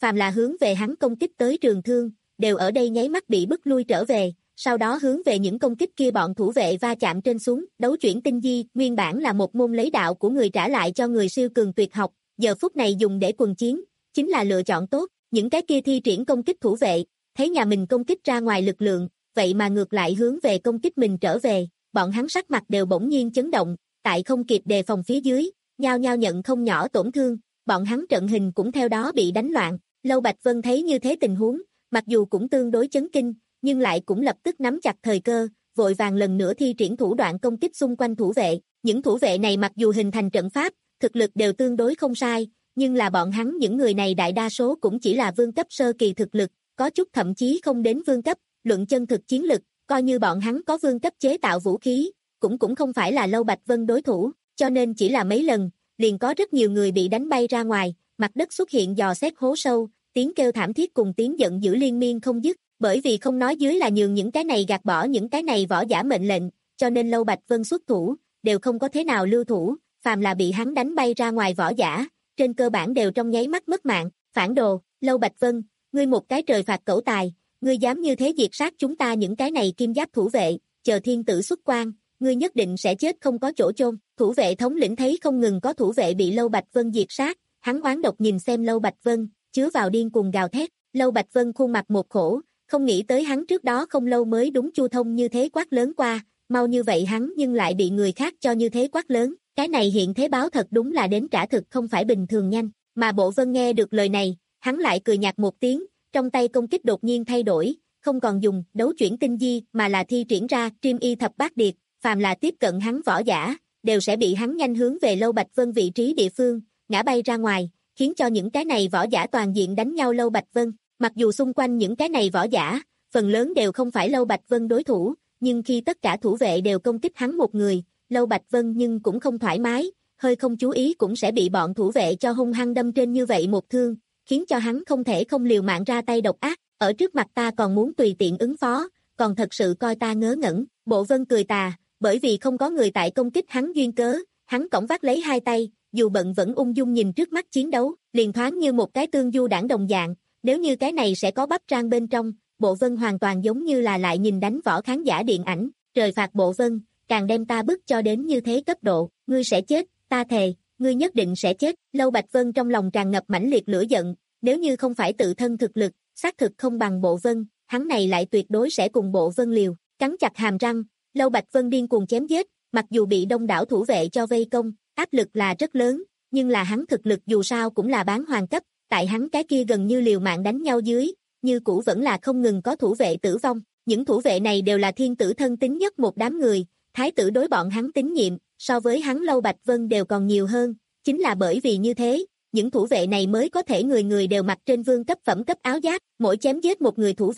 phàm là hướng về hắn công kích tới trường thương, đều ở đây nháy mắt bị bức lui trở về, sau đó hướng về những công kích kia bọn thủ vệ va chạm trên xuống, đấu chuyển tinh di, nguyên bản là một môn lấy đạo của người trả lại cho người siêu cường tuyệt học, giờ phút này dùng để quần chiến, chính là lựa chọn tốt, những cái kia thi triển công kích thủ vệ, thấy nhà mình công kích ra ngoài lực lượng, vậy mà ngược lại hướng về công kích mình trở về, bọn hắn sắc mặt đều bỗng nhiên chấn động, tại không kịp đề phòng phía dưới, nhao nhao nhận không nhỏ tổn thương, bọn hắn trận hình cũng theo đó bị đánh loạn, Lâu Bạch Vân thấy như thế tình huống, mặc dù cũng tương đối chấn kinh, nhưng lại cũng lập tức nắm chặt thời cơ, vội vàng lần nữa thi triển thủ đoạn công kích xung quanh thủ vệ, những thủ vệ này mặc dù hình thành trận pháp, thực lực đều tương đối không sai, nhưng là bọn hắn những người này đại đa số cũng chỉ là vương cấp sơ kỳ thực lực, có chút thậm chí không đến vương cấp, luận chân thực chiến lực, coi như bọn hắn có vương cấp chế tạo vũ khí, cũng cũng không phải là Lâu Bạch Vân đối thủ, cho nên chỉ là mấy lần, liền có rất nhiều người bị đánh bay ra ngoài, mặt đất xuất hiện dò xét hố sâu, tiếng kêu thảm thiết cùng tiếng giận dữ liên miên không dứt, bởi vì không nói dưới là nhường những cái này gạt bỏ những cái này võ giả mệnh lệnh, cho nên Lâu Bạch Vân xuất thủ, đều không có thế nào lưu thủ, phàm là bị hắn đánh bay ra ngoài võ giả, trên cơ bản đều trong nháy mắt mất mạng, phản đồ, Lâu Bạch Vân, ngươi một cái trời phạt cẩu tài, ngươi dám như thế diệt sát chúng ta những cái này kim giáp thủ vệ, chờ thiên tử xuất quan, ngươi nhất định sẽ chết không có chỗ chôn. Thủ vệ thống lĩnh thấy không ngừng có thủ vệ bị Lâu Bạch Vân diệt sát, hắn oán độc nhìn xem Lâu Bạch Vân, chứa vào điên cuồng gào thét, Lâu Bạch Vân khuôn mặt một khổ, không nghĩ tới hắn trước đó không lâu mới đúng Chu Thông như thế quát lớn qua, mau như vậy hắn nhưng lại bị người khác cho như thế quát lớn, cái này hiện thế báo thật đúng là đến trả thực không phải bình thường nhanh, mà Bộ Vân nghe được lời này, hắn lại cười nhạt một tiếng, trong tay công kích đột nhiên thay đổi, không còn dùng đấu chuyển tinh di mà là thi triển ra Triêm Y Thập Bát Điệt, phàm là tiếp cận hắn võ giả, đều sẽ bị hắn nhanh hướng về Lâu Bạch Vân vị trí địa phương, ngã bay ra ngoài, khiến cho những cái này võ giả toàn diện đánh nhau Lâu Bạch Vân. Mặc dù xung quanh những cái này võ giả, phần lớn đều không phải Lâu Bạch Vân đối thủ, nhưng khi tất cả thủ vệ đều công kích hắn một người, Lâu Bạch Vân nhưng cũng không thoải mái, hơi không chú ý cũng sẽ bị bọn thủ vệ cho hung hăng đâm trên như vậy một thương, khiến cho hắn không thể không liều mạng ra tay độc ác, ở trước mặt ta còn muốn tùy tiện ứng phó, còn thật sự coi ta ngớ ngẩn. Bộ Vân cười tà, bởi vì không có người tại công kích hắn duyên cớ, hắn cõng vác lấy hai tay, dù bận vẫn ung dung nhìn trước mắt chiến đấu, liền thoáng như một cái tương du đảng đồng dạng, nếu như cái này sẽ có bắp rang bên trong, Bộ Vân hoàn toàn giống như là lại nhìn đánh võ khán giả điện ảnh, trời phạt Bộ Vân, càng đem ta bức cho đến như thế cấp độ, ngươi sẽ chết, ta thề, ngươi nhất định sẽ chết. Lâu Bạch Vân trong lòng tràn ngập mãnh liệt lửa giận, nếu như không phải tự thân thực lực, xác thực không bằng Bộ Vân, hắn này lại tuyệt đối sẽ cùng Bộ Vân liều, cắn chặt hàm răng, Lâu Bạch Vân điên cuồng chém giết, mặc dù bị đông đảo thủ vệ cho vây công, áp lực là rất lớn, nhưng là hắn thực lực dù sao cũng là bán hoàng cấp, tại hắn cái kia gần như liều mạng đánh nhau dưới, như cũ vẫn là không ngừng có thủ vệ tử vong, những thủ vệ này đều là thiên tử thân tín nhất một đám người, thái tử đối bọn hắn tín nhiệm, so với hắn Lâu Bạch Vân đều còn nhiều hơn, chính là bởi vì như thế, những thủ vệ này mới có thể người người đều mặc trên vương cấp phẩm cấp áo giáp, mỗi chém giết một người thủ vệ.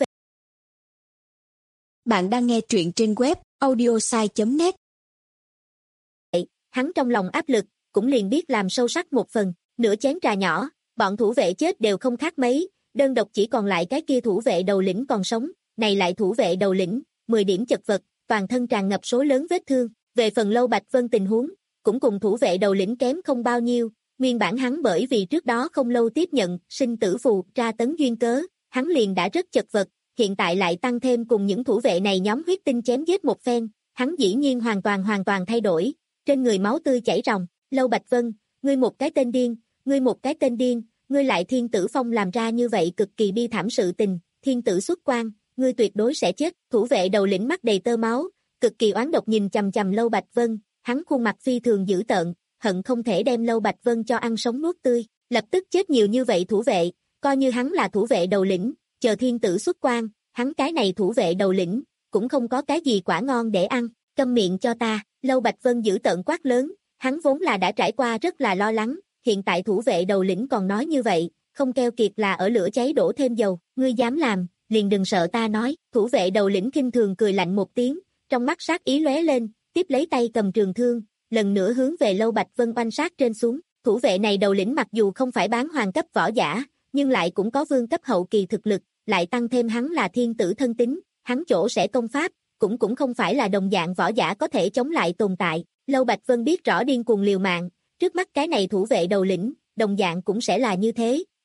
Bạn đang nghe truyện trên web audiosai chấm net. Hắn trong lòng áp lực, cũng liền biết làm sâu sắc một phần, nửa chén trà nhỏ, bọn thủ vệ chết đều không khác mấy, đơn độc chỉ còn lại cái kia thủ vệ đầu lĩnh còn sống, này lại thủ vệ đầu lĩnh, mười điểm chật vật, toàn thân tràn ngập số lớn vết thương, về phần Lâu Bạch Vân tình huống, cũng cùng thủ vệ đầu lĩnh kém không bao nhiêu, nguyên bản hắn bởi vì trước đó không lâu tiếp nhận sinh tử phù tra tấn duyên cớ, hắn liền đã rất chật vật, hiện tại lại tăng thêm cùng những thủ vệ này nhóm huyết tinh chém giết một phen, hắn dĩ nhiên hoàn toàn hoàn toàn thay đổi, trên người máu tươi chảy ròng. Lâu Bạch Vân, ngươi một cái tên điên, ngươi một cái tên điên, ngươi lại thiên tử phong làm ra như vậy cực kỳ bi thảm sự tình, thiên tử xuất quan, ngươi tuyệt đối sẽ chết. Thủ vệ đầu lĩnh mắt đầy tơ máu, cực kỳ oán độc nhìn chằm chằm Lâu Bạch Vân, hắn khuôn mặt phi thường dữ tợn, hận không thể đem Lâu Bạch Vân cho ăn sống nuốt tươi, lập tức chết nhiều như vậy thủ vệ, coi như hắn là thủ vệ đầu lĩnh, chờ thiên tử xuất quan, hắn cái này thủ vệ đầu lĩnh, cũng không có cái gì quả ngon để ăn, câm miệng cho ta. Lâu Bạch Vân dữ tợn quát lớn, hắn vốn là đã trải qua rất là lo lắng, hiện tại thủ vệ đầu lĩnh còn nói như vậy, không keo kiệt là ở lửa cháy đổ thêm dầu, ngươi dám làm, liền đừng sợ ta nói. Thủ vệ đầu lĩnh khinh thường cười lạnh một tiếng, trong mắt sát ý lóe lên, tiếp lấy tay cầm trường thương, lần nữa hướng về Lâu Bạch Vân oanh sát trên xuống. Thủ vệ này đầu lĩnh mặc dù không phải bán hoàng cấp võ giả, nhưng lại cũng có vương cấp hậu kỳ thực lực, lại tăng thêm hắn là thiên tử thân tín, hắn chỗ sẽ công pháp, cũng cũng không phải là đồng dạng võ giả có thể chống lại tồn tại. Lâu Bạch Vân biết rõ điên cuồng liều mạng, trước mắt cái này thủ vệ đầu lĩnh, đồng dạng cũng sẽ là như thế,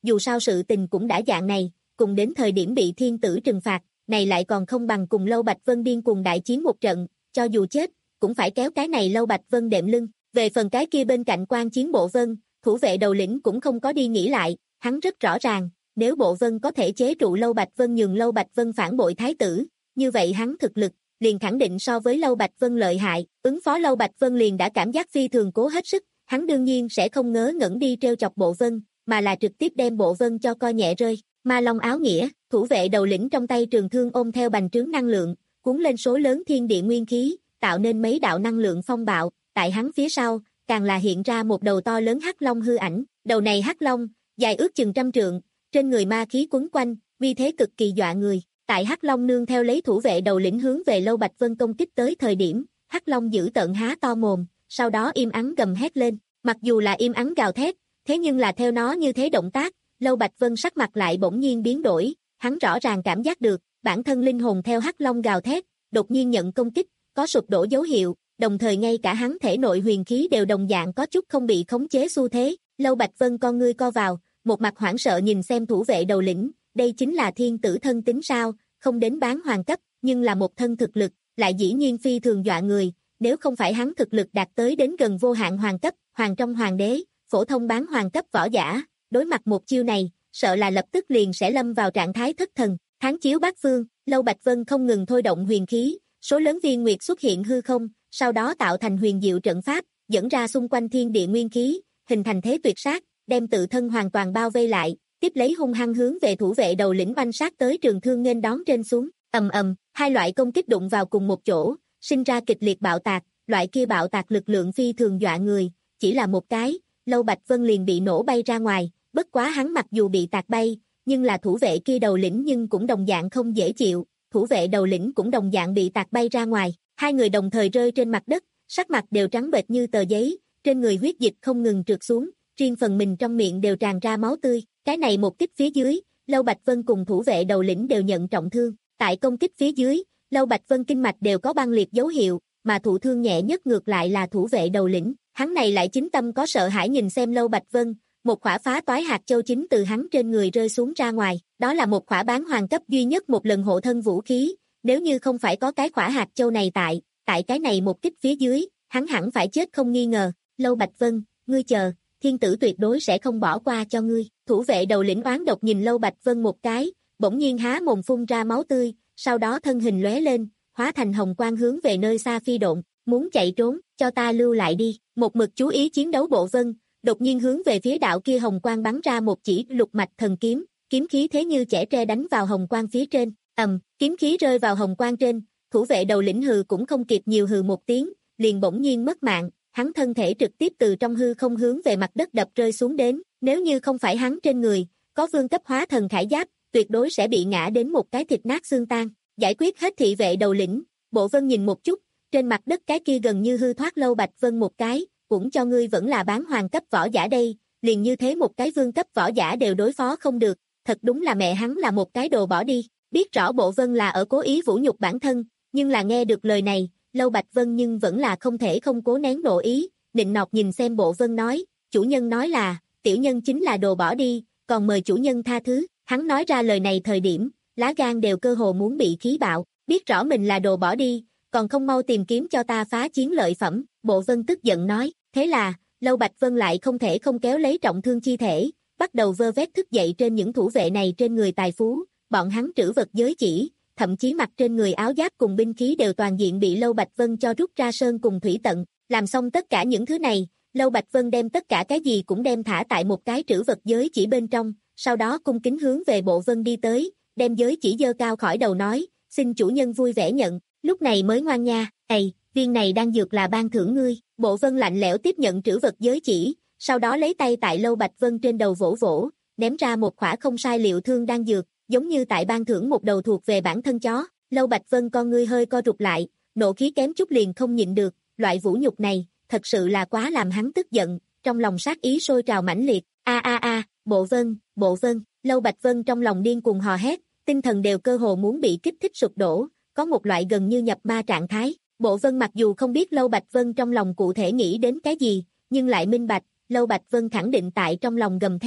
dù sao sự tình cũng đã dạng này, cùng đến thời điểm bị thiên tử trừng phạt, này lại còn không bằng cùng Lâu Bạch Vân điên cuồng đại chiến một trận, cho dù chết, cũng phải kéo cái này Lâu Bạch Vân đệm lưng. Về phần cái kia bên cạnh quan chiến Bộ Vân, thủ vệ đầu lĩnh cũng không có đi nghĩ lại, hắn rất rõ ràng, nếu Bộ Vân có thể chế trụ Lâu Bạch Vân nhường Lâu Bạch Vân phản bội thái tử, như vậy hắn thực lực liền khẳng định so với Lâu Bạch Vân lợi hại, ứng phó Lâu Bạch Vân liền đã cảm giác phi thường cố hết sức, hắn đương nhiên sẽ không ngớ ngẩn đi trêu chọc Bộ Vân, mà là trực tiếp đem Bộ Vân cho coi nhẹ rơi. Ma Long áo nghĩa, thủ vệ đầu lĩnh trong tay trường thương ôm theo bành trướng năng lượng, cuốn lên số lớn thiên địa nguyên khí, tạo nên mấy đạo năng lượng phong bạo, tại hắn phía sau, càng là hiện ra một đầu to lớn hắc long hư ảnh, đầu này hắc long, dài ước chừng trăm trượng, trên người ma khí quấn quanh, uy thế cực kỳ dọa người. Tại hắc long nương theo lấy thủ vệ đầu lĩnh hướng về Lâu Bạch Vân công kích tới thời điểm, hắc long giữ tợn há to mồm, sau đó im ắng gầm hét lên, mặc dù là im ắng gào thét, thế nhưng là theo nó như thế động tác, Lâu Bạch Vân sắc mặt lại bỗng nhiên biến đổi, hắn rõ ràng cảm giác được, bản thân linh hồn theo hắc long gào thét, đột nhiên nhận công kích, có sụp đổ dấu hiệu, đồng thời ngay cả hắn thể nội huyền khí đều đồng dạng có chút không bị khống chế xu thế. Lâu Bạch Vân con ngươi co vào, một mặt hoảng sợ nhìn xem thủ vệ đầu lĩnh, đây chính là thiên tử thân tính sao, không đến bán hoàng cấp, nhưng là một thân thực lực, lại dĩ nhiên phi thường dọa người, nếu không phải hắn thực lực đạt tới đến gần vô hạn hoàng cấp, hoàng trong hoàng đế, phổ thông bán hoàng cấp võ giả, đối mặt một chiêu này, sợ là lập tức liền sẽ lâm vào trạng thái thất thần. Tháng chiếu bát phương, Lâu Bạch Vân không ngừng thôi động huyền khí, số lớn viên nguyệt xuất hiện hư không, sau đó tạo thành huyền diệu trận pháp, dẫn ra xung quanh thiên địa nguyên khí, hình thành thế tuyệt sát, đem tự thân hoàn toàn bao vây lại, tiếp lấy hung hăng hướng về thủ vệ đầu lĩnh oanh sát tới trường thương nghênh đón trên xuống. Ầm ầm, hai loại công kích đụng vào cùng một chỗ, sinh ra kịch liệt bạo tạc, loại kia bạo tạc lực lượng phi thường dọa người, chỉ là một cái, Lâu Bạch Vân liền bị nổ bay ra ngoài, bất quá hắn mặc dù bị tạc bay, nhưng là thủ vệ kia đầu lĩnh nhưng cũng đồng dạng không dễ chịu, thủ vệ đầu lĩnh cũng đồng dạng bị tạc bay ra ngoài, hai người đồng thời rơi trên mặt đất, sắc mặt đều trắng bệch như tờ giấy, trên người huyết dịch không ngừng trượt xuống, riêng phần mình trong miệng đều tràn ra máu tươi, cái này một kích phía dưới, Lâu Bạch Vân cùng thủ vệ đầu lĩnh đều nhận trọng thương, tại công kích phía dưới, Lâu Bạch Vân kinh mạch đều có băng liệt dấu hiệu, mà thụ thương nhẹ nhất ngược lại là thủ vệ đầu lĩnh, hắn này lại chính tâm có sợ hãi nhìn xem Lâu Bạch Vân, một khỏa phá toái hạt châu chính từ hắn trên người rơi xuống ra ngoài, đó là một khỏa bán hoàng cấp duy nhất một lần hộ thân vũ khí, nếu như không phải có cái khỏa hạt châu này tại, tại cái này một kích phía dưới, hắn hẳn phải chết không nghi ngờ. Lâu Bạch Vân, ngươi chờ, thiên tử tuyệt đối sẽ không bỏ qua cho ngươi. Thủ vệ đầu lĩnh oán độc nhìn Lâu Bạch Vân một cái, bỗng nhiên há mồm phun ra máu tươi, sau đó thân hình lóe lên, hóa thành hồng quang hướng về nơi xa phi độn, muốn chạy trốn, cho ta lưu lại đi. Một mực chú ý chiến đấu Bộ Vân, đột nhiên hướng về phía đạo kia hồng quang bắn ra một chỉ lục mạch thần kiếm, kiếm khí thế như chẻ tre đánh vào hồng quang phía trên, ầm, kiếm khí rơi vào hồng quang trên, thủ vệ đầu lĩnh hừ cũng không kịp nhiều hừ một tiếng, liền bỗng nhiên mất mạng, hắn thân thể trực tiếp từ trong hư không hướng về mặt đất đập rơi xuống đến, nếu như không phải hắn trên người có vương cấp hóa thần khải giáp, tuyệt đối sẽ bị ngã đến một cái thịt nát xương tan. Giải quyết hết thị vệ đầu lĩnh, Bộ Vân nhìn một chút, trên mặt đất cái kia gần như hư thoát Lâu Bạch Vân một cái, cũng cho ngươi vẫn là bán hoàng cấp võ giả đây, liền như thế một cái vương cấp võ giả đều đối phó không được, thật đúng là mẹ hắn là một cái đồ bỏ đi. Biết rõ Bộ Vân là ở cố ý vũ nhục bản thân, nhưng là nghe được lời này, Lâu Bạch Vân nhưng vẫn là không thể không cố nén nộ ý, nịnh nọt nhìn xem Bộ Vân nói, chủ nhân nói là, tiểu nhân chính là đồ bỏ đi, còn mời chủ nhân tha thứ. Hắn nói ra lời này thời điểm, lá gan đều cơ hồ muốn bị khí bạo, biết rõ mình là đồ bỏ đi, còn không mau tìm kiếm cho ta phá chiến lợi phẩm. Bộ Vân tức giận nói, thế là, Lâu Bạch Vân lại không thể không kéo lấy trọng thương chi thể, bắt đầu vơ vét thức dậy trên những thủ vệ này trên người tài phú, bọn hắn trữ vật giới chỉ, thậm chí mặc trên người áo giáp cùng binh khí đều toàn diện bị Lâu Bạch Vân cho rút ra sơn cùng thủy tận. Làm xong tất cả những thứ này, Lâu Bạch Vân đem tất cả cái gì cũng đem thả tại một cái trữ vật giới chỉ bên trong, sau đó cung kính hướng về Bộ Vân đi tới, đem giới chỉ giơ cao khỏi đầu nói, xin chủ nhân vui vẻ nhận, lúc này mới ngoan nha. Ây, viên này đang dược là ban thưởng ngươi. Bộ Vân lạnh lẽo tiếp nhận trữ vật giới chỉ, sau đó lấy tay tại Lâu Bạch Vân trên đầu vỗ vỗ, ném ra một khỏa không sai liệu thương đang dược, giống như tại ban thưởng một đầu thuộc về bản thân chó. Lâu Bạch Vân con ngươi hơi co rụt lại, nộ khí kém chút liền không nhịn được, loại vũ nhục này, thật sự là quá làm hắn tức giận, trong lòng sát ý sôi trào mãnh liệt. A a a, Bộ Vân, Bộ Vân. Lâu Bạch Vân trong lòng điên cuồng hò hét, tinh thần đều cơ hồ muốn bị kích thích sụp đổ, có một loại gần như nhập ma trạng thái. Bộ Vân mặc dù không biết Lâu Bạch Vân trong lòng cụ thể nghĩ đến cái gì, nhưng lại minh bạch, Lâu Bạch Vân khẳng định tại trong lòng gầm thét,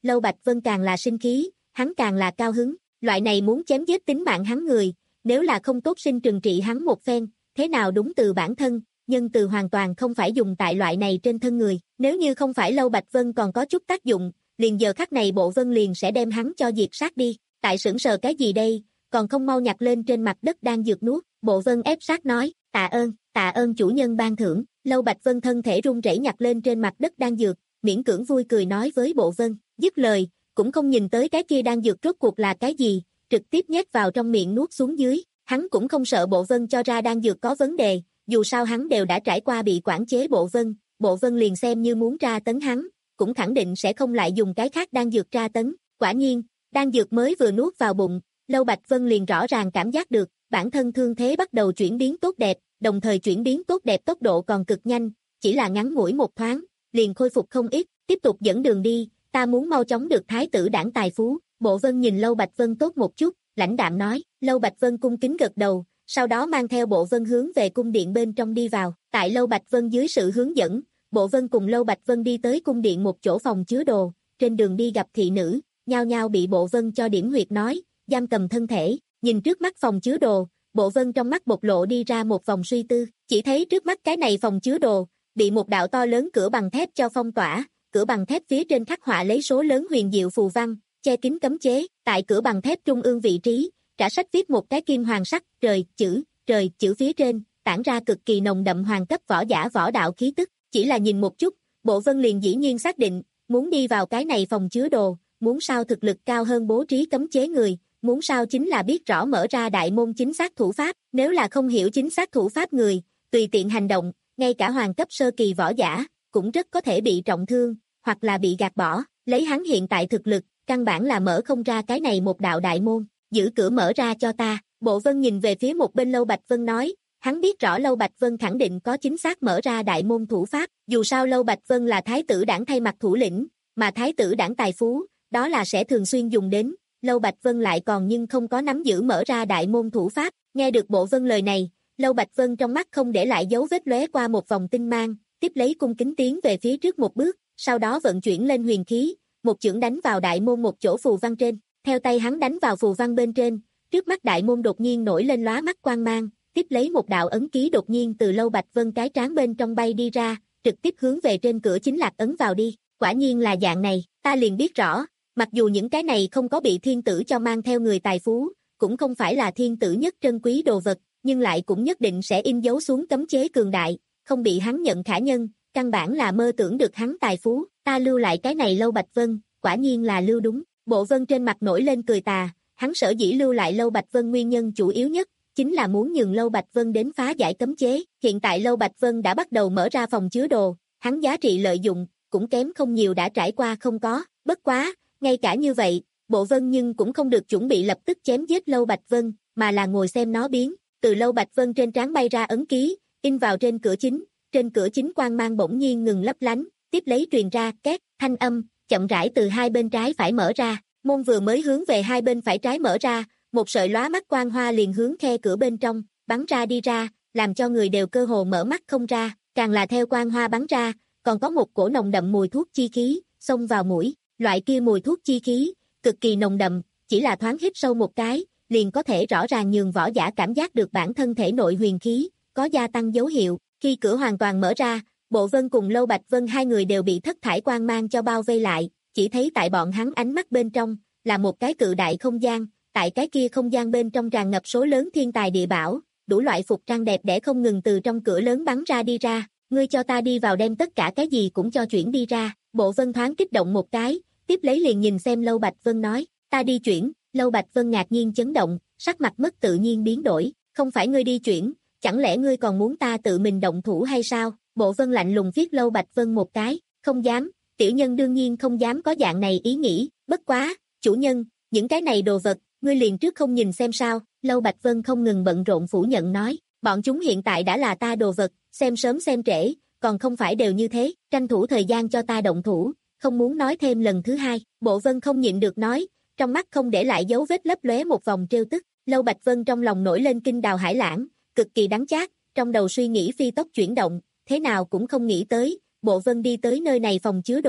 Lâu Bạch Vân càng là sinh khí, hắn càng là cao hứng, loại này muốn chém giết tính mạng hắn người, nếu là không tốt sinh trừng trị hắn một phen, thế nào đúng từ bản thân, nhân từ hoàn toàn không phải dùng tại loại này trên thân người, nếu như không phải Lâu Bạch Vân còn có chút tác dụng, liền giờ khắc này Bộ Vân liền sẽ đem hắn cho diệt sát đi, tại sững sờ cái gì đây, còn không mau nhặt lên trên mặt đất đang dược nuốt, Bộ Vân ép sát nói, tạ ơn, tạ ơn chủ nhân ban thưởng, Lâu Bạch Vân thân thể run rẩy nhặt lên trên mặt đất đang dược, miễn cưỡng vui cười nói với Bộ Vân, dứt lời, cũng không nhìn tới cái kia đang dược rốt cuộc là cái gì, trực tiếp nhét vào trong miệng nuốt xuống dưới, hắn cũng không sợ Bộ Vân cho ra đang dược có vấn đề, dù sao hắn đều đã trải qua bị quản chế Bộ Vân, Bộ Vân liền xem như muốn tra tấn hắn, cũng khẳng định sẽ không lại dùng cái khác đang dược tra tấn, quả nhiên, đang dược mới vừa nuốt vào bụng, Lâu Bạch Vân liền rõ ràng cảm giác được, bản thân thương thế bắt đầu chuyển biến tốt đẹp, đồng thời chuyển biến tốt đẹp tốc độ còn cực nhanh, chỉ là ngắn ngủi một thoáng, liền khôi phục không ít, tiếp tục dẫn đường đi, ta muốn mau chóng được thái tử đảng tài phú, Bộ Vân nhìn Lâu Bạch Vân tốt một chút, lãnh đạm nói, Lâu Bạch Vân cung kính gật đầu, sau đó mang theo Bộ Vân hướng về cung điện bên trong đi vào, tại Lâu Bạch Vân dưới sự hướng dẫn, Bộ Vân cùng Lâu Bạch Vân đi tới cung điện một chỗ phòng chứa đồ, trên đường đi gặp thị nữ, nhao nhao bị Bộ Vân cho điểm huyệt nói, giam cầm thân thể, nhìn trước mắt phòng chứa đồ, Bộ Vân trong mắt bộc lộ đi ra một vòng suy tư, chỉ thấy trước mắt cái này phòng chứa đồ, bị một đạo to lớn cửa bằng thép cho phong tỏa, cửa bằng thép phía trên khắc họa lấy số lớn huyền diệu phù văn, che kín cấm chế, tại cửa bằng thép trung ương vị trí, trả sách viết một cái kim hoàng sắc, trời, chữ, trời, chữ phía trên, tản ra cực kỳ nồng đậm hoàng cấp võ giả võ đạo khí tức, chỉ là nhìn một chút, Bộ Vân liền dĩ nhiên xác định, muốn đi vào cái này phòng chứa đồ, muốn sao thực lực cao hơn bố trí cấm chế người, muốn sao chính là biết rõ mở ra đại môn chính xác thủ pháp, nếu là không hiểu chính xác thủ pháp người, tùy tiện hành động, ngay cả hoàng cấp sơ kỳ võ giả, cũng rất có thể bị trọng thương, hoặc là bị gạt bỏ, lấy hắn hiện tại thực lực, căn bản là mở không ra cái này một đạo đại môn, giữ cửa mở ra cho ta, Bộ Vân nhìn về phía một bên Lâu Bạch Vân nói, hắn biết rõ Lâu Bạch Vân khẳng định có chính xác mở ra đại môn thủ pháp, dù sao Lâu Bạch Vân là thái tử đảng thay mặt thủ lĩnh, mà thái tử đảng tài phú, đó là sẽ thường xuyên dùng đến, Lâu Bạch Vân lại còn nhưng không có nắm giữ mở ra đại môn thủ pháp, nghe được Bộ Vân lời này, Lâu Bạch Vân trong mắt không để lại dấu vết lóe qua một vòng tinh mang, tiếp lấy cung kính tiến về phía trước một bước, sau đó vận chuyển lên huyền khí, một chưởng đánh vào đại môn một chỗ phù văn trên, theo tay hắn đánh vào phù văn bên trên, trước mắt đại môn đột nhiên nổi lên lóa mắt quang mang, tiếp lấy một đạo ấn ký đột nhiên từ Lâu Bạch Vân cái trán bên trong bay đi ra, trực tiếp hướng về trên cửa chính lạc ấn vào đi, quả nhiên là dạng này, ta liền biết rõ, mặc dù những cái này không có bị thiên tử cho mang theo người tài phú, cũng không phải là thiên tử nhất trân quý đồ vật, nhưng lại cũng nhất định sẽ in dấu xuống cấm chế cường đại, không bị hắn nhận khả nhân, căn bản là mơ tưởng được hắn tài phú, ta lưu lại cái này Lâu Bạch Vân, quả nhiên là lưu đúng, Bộ Vân trên mặt nổi lên cười tà, hắn sở dĩ lưu lại Lâu Bạch Vân nguyên nhân chủ yếu nhất, chính là muốn nhường Lâu Bạch Vân đến phá giải cấm chế, hiện tại Lâu Bạch Vân đã bắt đầu mở ra phòng chứa đồ, hắn giá trị lợi dụng, cũng kém không nhiều đã trải qua không có, bất quá, ngay cả như vậy, Bộ Vân nhưng cũng không được chuẩn bị lập tức chém giết Lâu Bạch Vân, mà là ngồi xem nó biến, từ Lâu Bạch Vân trên trán bay ra ấn ký, in vào trên cửa chính, trên cửa chính quang mang bỗng nhiên ngừng lấp lánh, tiếp lấy truyền ra két, thanh âm, chậm rãi từ hai bên trái phải mở ra, môn vừa mới hướng về hai bên phải trái mở ra, một sợi lóa mắt quang hoa liền hướng khe cửa bên trong, bắn ra đi ra, làm cho người đều cơ hồ mở mắt không ra, càng là theo quang hoa bắn ra, còn có một cổ nồng đậm mùi thuốc chi khí, xông vào mũi, loại kia mùi thuốc chi khí, cực kỳ nồng đậm, chỉ là thoáng hít sâu một cái, liền có thể rõ ràng nhường võ giả cảm giác được bản thân thể nội huyền khí, có gia tăng dấu hiệu, khi cửa hoàn toàn mở ra, Bộ Vân cùng Lâu Bạch Vân hai người đều bị thất thải quang mang cho bao vây lại, chỉ thấy tại bọn hắn ánh mắt bên trong, là một cái cự đại không gian, tại cái kia không gian bên trong tràn ngập số lớn thiên tài địa bảo, đủ loại phục trang đẹp đẽ không ngừng từ trong cửa lớn bắn ra đi ra, ngươi cho ta đi vào đem tất cả cái gì cũng cho chuyển đi ra, Bộ Vân thoáng kích động một cái, tiếp lấy liền nhìn xem Lâu Bạch Vân nói, ta đi chuyển, Lâu Bạch Vân ngạc nhiên chấn động, sắc mặt mất tự nhiên biến đổi, không phải ngươi đi chuyển, chẳng lẽ ngươi còn muốn ta tự mình động thủ hay sao, Bộ Vân lạnh lùng viết Lâu Bạch Vân một cái, không dám, tiểu nhân đương nhiên không dám có dạng này ý nghĩ, bất quá, chủ nhân, những cái này đồ vật, ngươi liền trước không nhìn xem sao, Lâu Bạch Vân không ngừng bận rộn phủ nhận nói, bọn chúng hiện tại đã là ta đồ vật, xem sớm xem trễ, còn không phải đều như thế, tranh thủ thời gian cho ta động thủ, không muốn nói thêm lần thứ hai, Bộ Vân không nhịn được nói, trong mắt không để lại dấu vết lấp lóe một vòng trêu tức, Lâu Bạch Vân trong lòng nổi lên kinh đào hải lãng, cực kỳ đắng chát, trong đầu suy nghĩ phi tốc chuyển động, thế nào cũng không nghĩ tới, Bộ Vân đi tới nơi này phòng chứa đồ,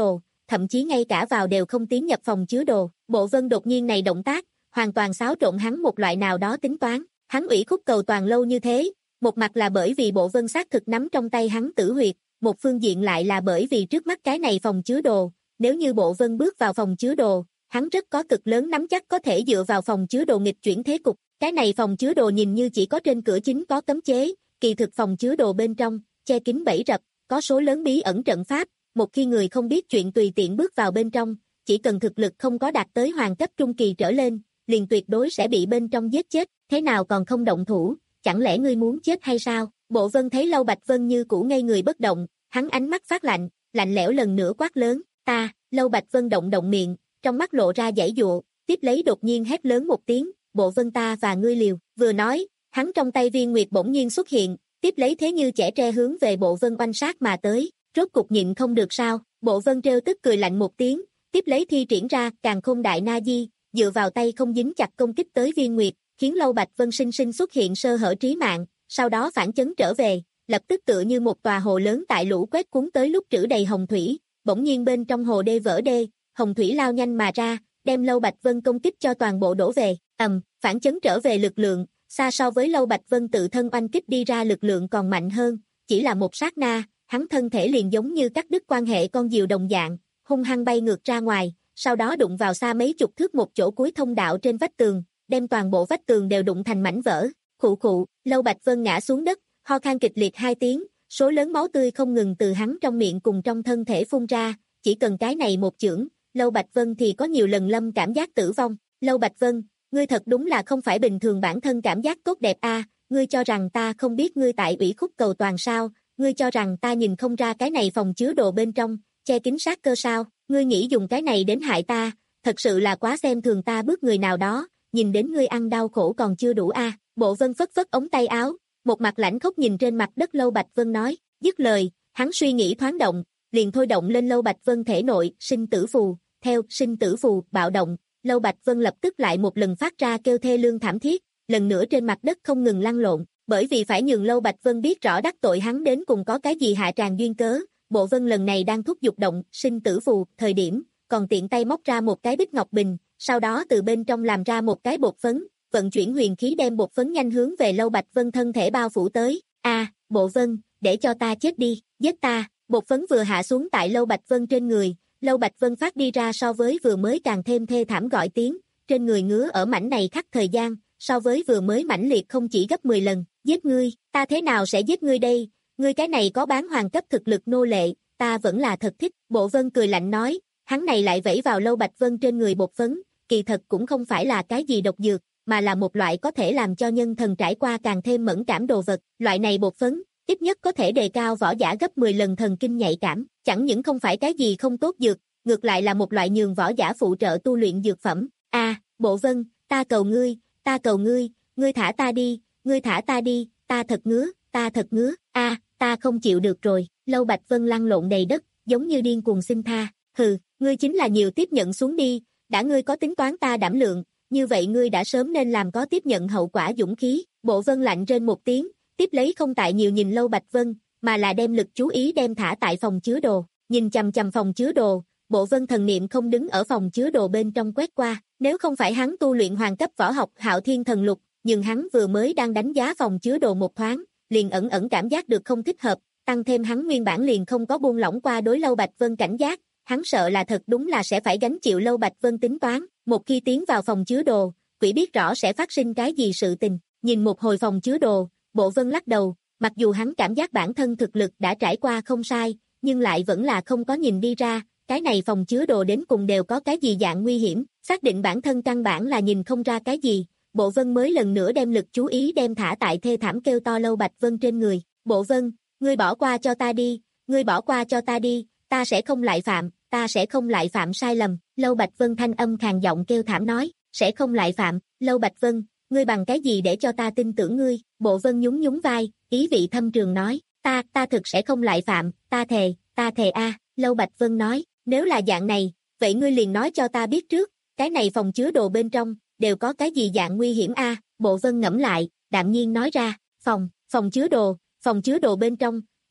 thậm chí ngay cả vào đều không tiến nhập phòng chứa đồ. Bộ Vân đột nhiên này động tác, hoàn toàn xáo trộn hắn một loại nào đó tính toán. Hắn ủy khúc cầu toàn lâu như thế, một mặt là bởi vì Bộ Vân xác thực nắm trong tay hắn tử huyệt, một phương diện lại là bởi vì trước mắt cái này phòng chứa đồ, nếu như Bộ Vân bước vào phòng chứa đồ, hắn rất có cực lớn nắm chắc có thể dựa vào phòng chứa đồ nghịch chuyển thế cục. Cái này phòng chứa đồ nhìn như chỉ có trên cửa chính có cấm chế, kỳ thực phòng chứa đồ bên trong, che kín bẫy rập, có số lớn bí ẩn trận pháp, một khi người không biết chuyện tùy tiện bước vào bên trong, chỉ cần thực lực không có đạt tới hoàng cấp trung kỳ trở lên, liền tuyệt đối sẽ bị bên trong giết chết, thế nào còn không động thủ, chẳng lẽ ngươi muốn chết hay sao? Bộ Vân thấy Lâu Bạch Vân như cũ ngây người bất động, hắn ánh mắt phát lạnh, lạnh lẽo lần nữa quát lớn, ta, Lâu Bạch Vân động động miệng, trong mắt lộ ra giãy giụa, tiếp lấy đột nhiên hét lớn một tiếng, Bộ Vân ta và ngươi liều, vừa nói, hắn trong tay viên nguyệt bỗng nhiên xuất hiện, tiếp lấy thế như chẻ tre hướng về Bộ Vân oanh sát mà tới, rốt cục nhịn không được sao? Bộ Vân trêu tức cười lạnh một tiếng, tiếp lấy thi triển ra Càn Khôn Đại Na Di, dựa vào tay không dính chặt công kích tới viên nguyệt, khiến Lâu Bạch Vân sinh sinh xuất hiện sơ hở trí mạng, sau đó phản chấn trở về, lập tức tựa như một tòa hồ lớn tại lũ quét cuốn tới lúc trữ đầy hồng thủy, bỗng nhiên bên trong hồ đê vỡ đê, hồng thủy lao nhanh mà ra, đem Lâu Bạch Vân công kích cho toàn bộ đổ về, ầm, phản chấn trở về lực lượng, xa so với Lâu Bạch Vân tự thân oanh kích đi ra lực lượng còn mạnh hơn, chỉ là một sát na, hắn thân thể liền giống như cắt đứt quan hệ con diều đồng dạng, hung hăng bay ngược ra ngoài, sau đó đụng vào xa mấy chục thước một chỗ cuối thông đạo trên vách tường, đem toàn bộ vách tường đều đụng thành mảnh vỡ. Khụ khụ, Lâu Bạch Vân ngã xuống đất, ho khan kịch liệt hai tiếng, số lớn máu tươi không ngừng từ hắn trong miệng cùng trong thân thể phun ra, chỉ cần cái này một chưởng, Lâu Bạch Vân thì có nhiều lần lâm cảm giác tử vong. Lâu Bạch Vân, ngươi thật đúng là không phải bình thường bản thân cảm giác tốt đẹp a, à, ngươi cho rằng ta không biết ngươi tại ủy khúc cầu toàn sao, ngươi cho rằng ta nhìn không ra cái này phòng chứa đồ bên trong, che kín sát cơ sao, ngươi nghĩ dùng cái này đến hại ta, thật sự là quá xem thường ta bước người nào đó, nhìn đến ngươi ăn đau khổ còn chưa đủ a. À. Bộ Vân phất phất ống tay áo, một mặt lãnh khốc nhìn trên mặt đất Lâu Bạch Vân nói, dứt lời, hắn suy nghĩ thoáng động, liền thôi động lên Lâu Bạch Vân thể nội, sinh tử phù, theo sinh tử phù bạo động, Lâu Bạch Vân lập tức lại một lần phát ra kêu thê lương thảm thiết, lần nữa trên mặt đất không ngừng lăn lộn, bởi vì phải nhường Lâu Bạch Vân biết rõ đắc tội hắn đến cùng có cái gì hạ tràng duyên cớ, Bộ Vân lần này đang thúc giục động sinh tử phù, thời điểm, còn tiện tay móc ra một cái bích ngọc bình, sau đó từ bên trong làm ra một cái bột phấn, vận chuyển huyền khí đem bột phấn nhanh hướng về Lâu Bạch Vân thân thể bao phủ tới. A, à, Bộ Vân, để cho ta chết đi, giết ta. Bột phấn vừa hạ xuống tại Lâu Bạch Vân trên người, Lâu Bạch Vân phát đi ra so với vừa mới càng thêm thê thảm gọi tiếng, trên người ngứa ở mảnh này khắc thời gian, so với vừa mới mãnh liệt không chỉ gấp mười lần, giết ngươi, ta thế nào sẽ giết ngươi đây, ngươi cái này có bán hoàng cấp thực lực nô lệ, ta vẫn là thật thích. Bộ Vân cười lạnh nói, hắn này lại vẫy vào Lâu Bạch Vân trên người bột phấn, kỳ thật cũng không phải là cái gì độc dược, mà là một loại có thể làm cho nhân thần trải qua càng thêm mẫn cảm đồ vật, loại này bột phấn, ít nhất có thể đề cao võ giả gấp mười lần thần kinh nhạy cảm, chẳng những không phải cái gì không tốt dược, ngược lại là một loại nhường võ giả phụ trợ tu luyện dược phẩm. A, à, Bộ Vân, ta cầu ngươi, ta cầu ngươi, ngươi thả ta đi, ngươi thả ta đi, ta thật ngứa, ta thật ngứa, a, à, ta không chịu được rồi. Lâu Bạch Vân lăn lộn đầy đất, giống như điên cuồng xin tha, hừ, ngươi chính là nhiều tiếp nhận xuống đi, đã ngươi có tính toán ta đảm lượng, như vậy ngươi đã sớm nên làm có tiếp nhận hậu quả dũng khí. Bộ Vân lạnh trên một tiếng, tiếp lấy không tại nhiều nhìn Lâu Bạch Vân, mà là đem lực chú ý đem thả tại phòng chứa đồ, nhìn chằm chằm phòng chứa đồ, Bộ Vân thần niệm không đứng ở phòng chứa đồ bên trong quét qua, nếu không phải hắn tu luyện hoàng cấp võ học Hạo Thiên Thần Lục, nhưng hắn vừa mới đang đánh giá phòng chứa đồ một thoáng, liền ẩn ẩn cảm giác được không thích hợp, tăng thêm hắn nguyên bản liền không có buông lỏng qua đối Lâu Bạch Vân cảnh giác, hắn sợ là thật đúng là sẽ phải gánh chịu Lâu Bạch Vân tính toán, một khi tiến vào phòng chứa đồ, quỷ biết rõ sẽ phát sinh cái gì sự tình. Nhìn một hồi phòng chứa đồ, Bộ Vân lắc đầu, mặc dù hắn cảm giác bản thân thực lực đã trải qua không sai, nhưng lại vẫn là không có nhìn đi ra, cái này phòng chứa đồ đến cùng đều có cái gì dạng nguy hiểm, xác định bản thân căn bản là nhìn không ra cái gì, Bộ Vân mới lần nữa đem lực chú ý đem thả tại thê thảm kêu to Lâu Bạch Vân trên người. Bộ Vân, ngươi bỏ qua cho ta đi, ngươi bỏ qua cho ta đi, ta sẽ không lại phạm, ta sẽ không lại phạm sai lầm. Lâu Bạch Vân thanh âm khàn giọng kêu thảm nói, sẽ không lại phạm. Lâu Bạch Vân, ngươi bằng cái gì để cho ta tin tưởng ngươi? Bộ Vân nhún nhún vai, ý vị thâm trường nói, ta, ta thực sẽ không lại phạm, ta thề, ta thề a. À. Lâu Bạch Vân nói, nếu là dạng này, vậy ngươi liền nói cho ta biết trước, cái này phòng chứa đồ bên trong, đều có cái gì dạng nguy hiểm a? À. Bộ Vân ngẫm lại, đạm nhiên nói ra, phòng, phòng chứa đồ, phòng chứa đồ bên trong,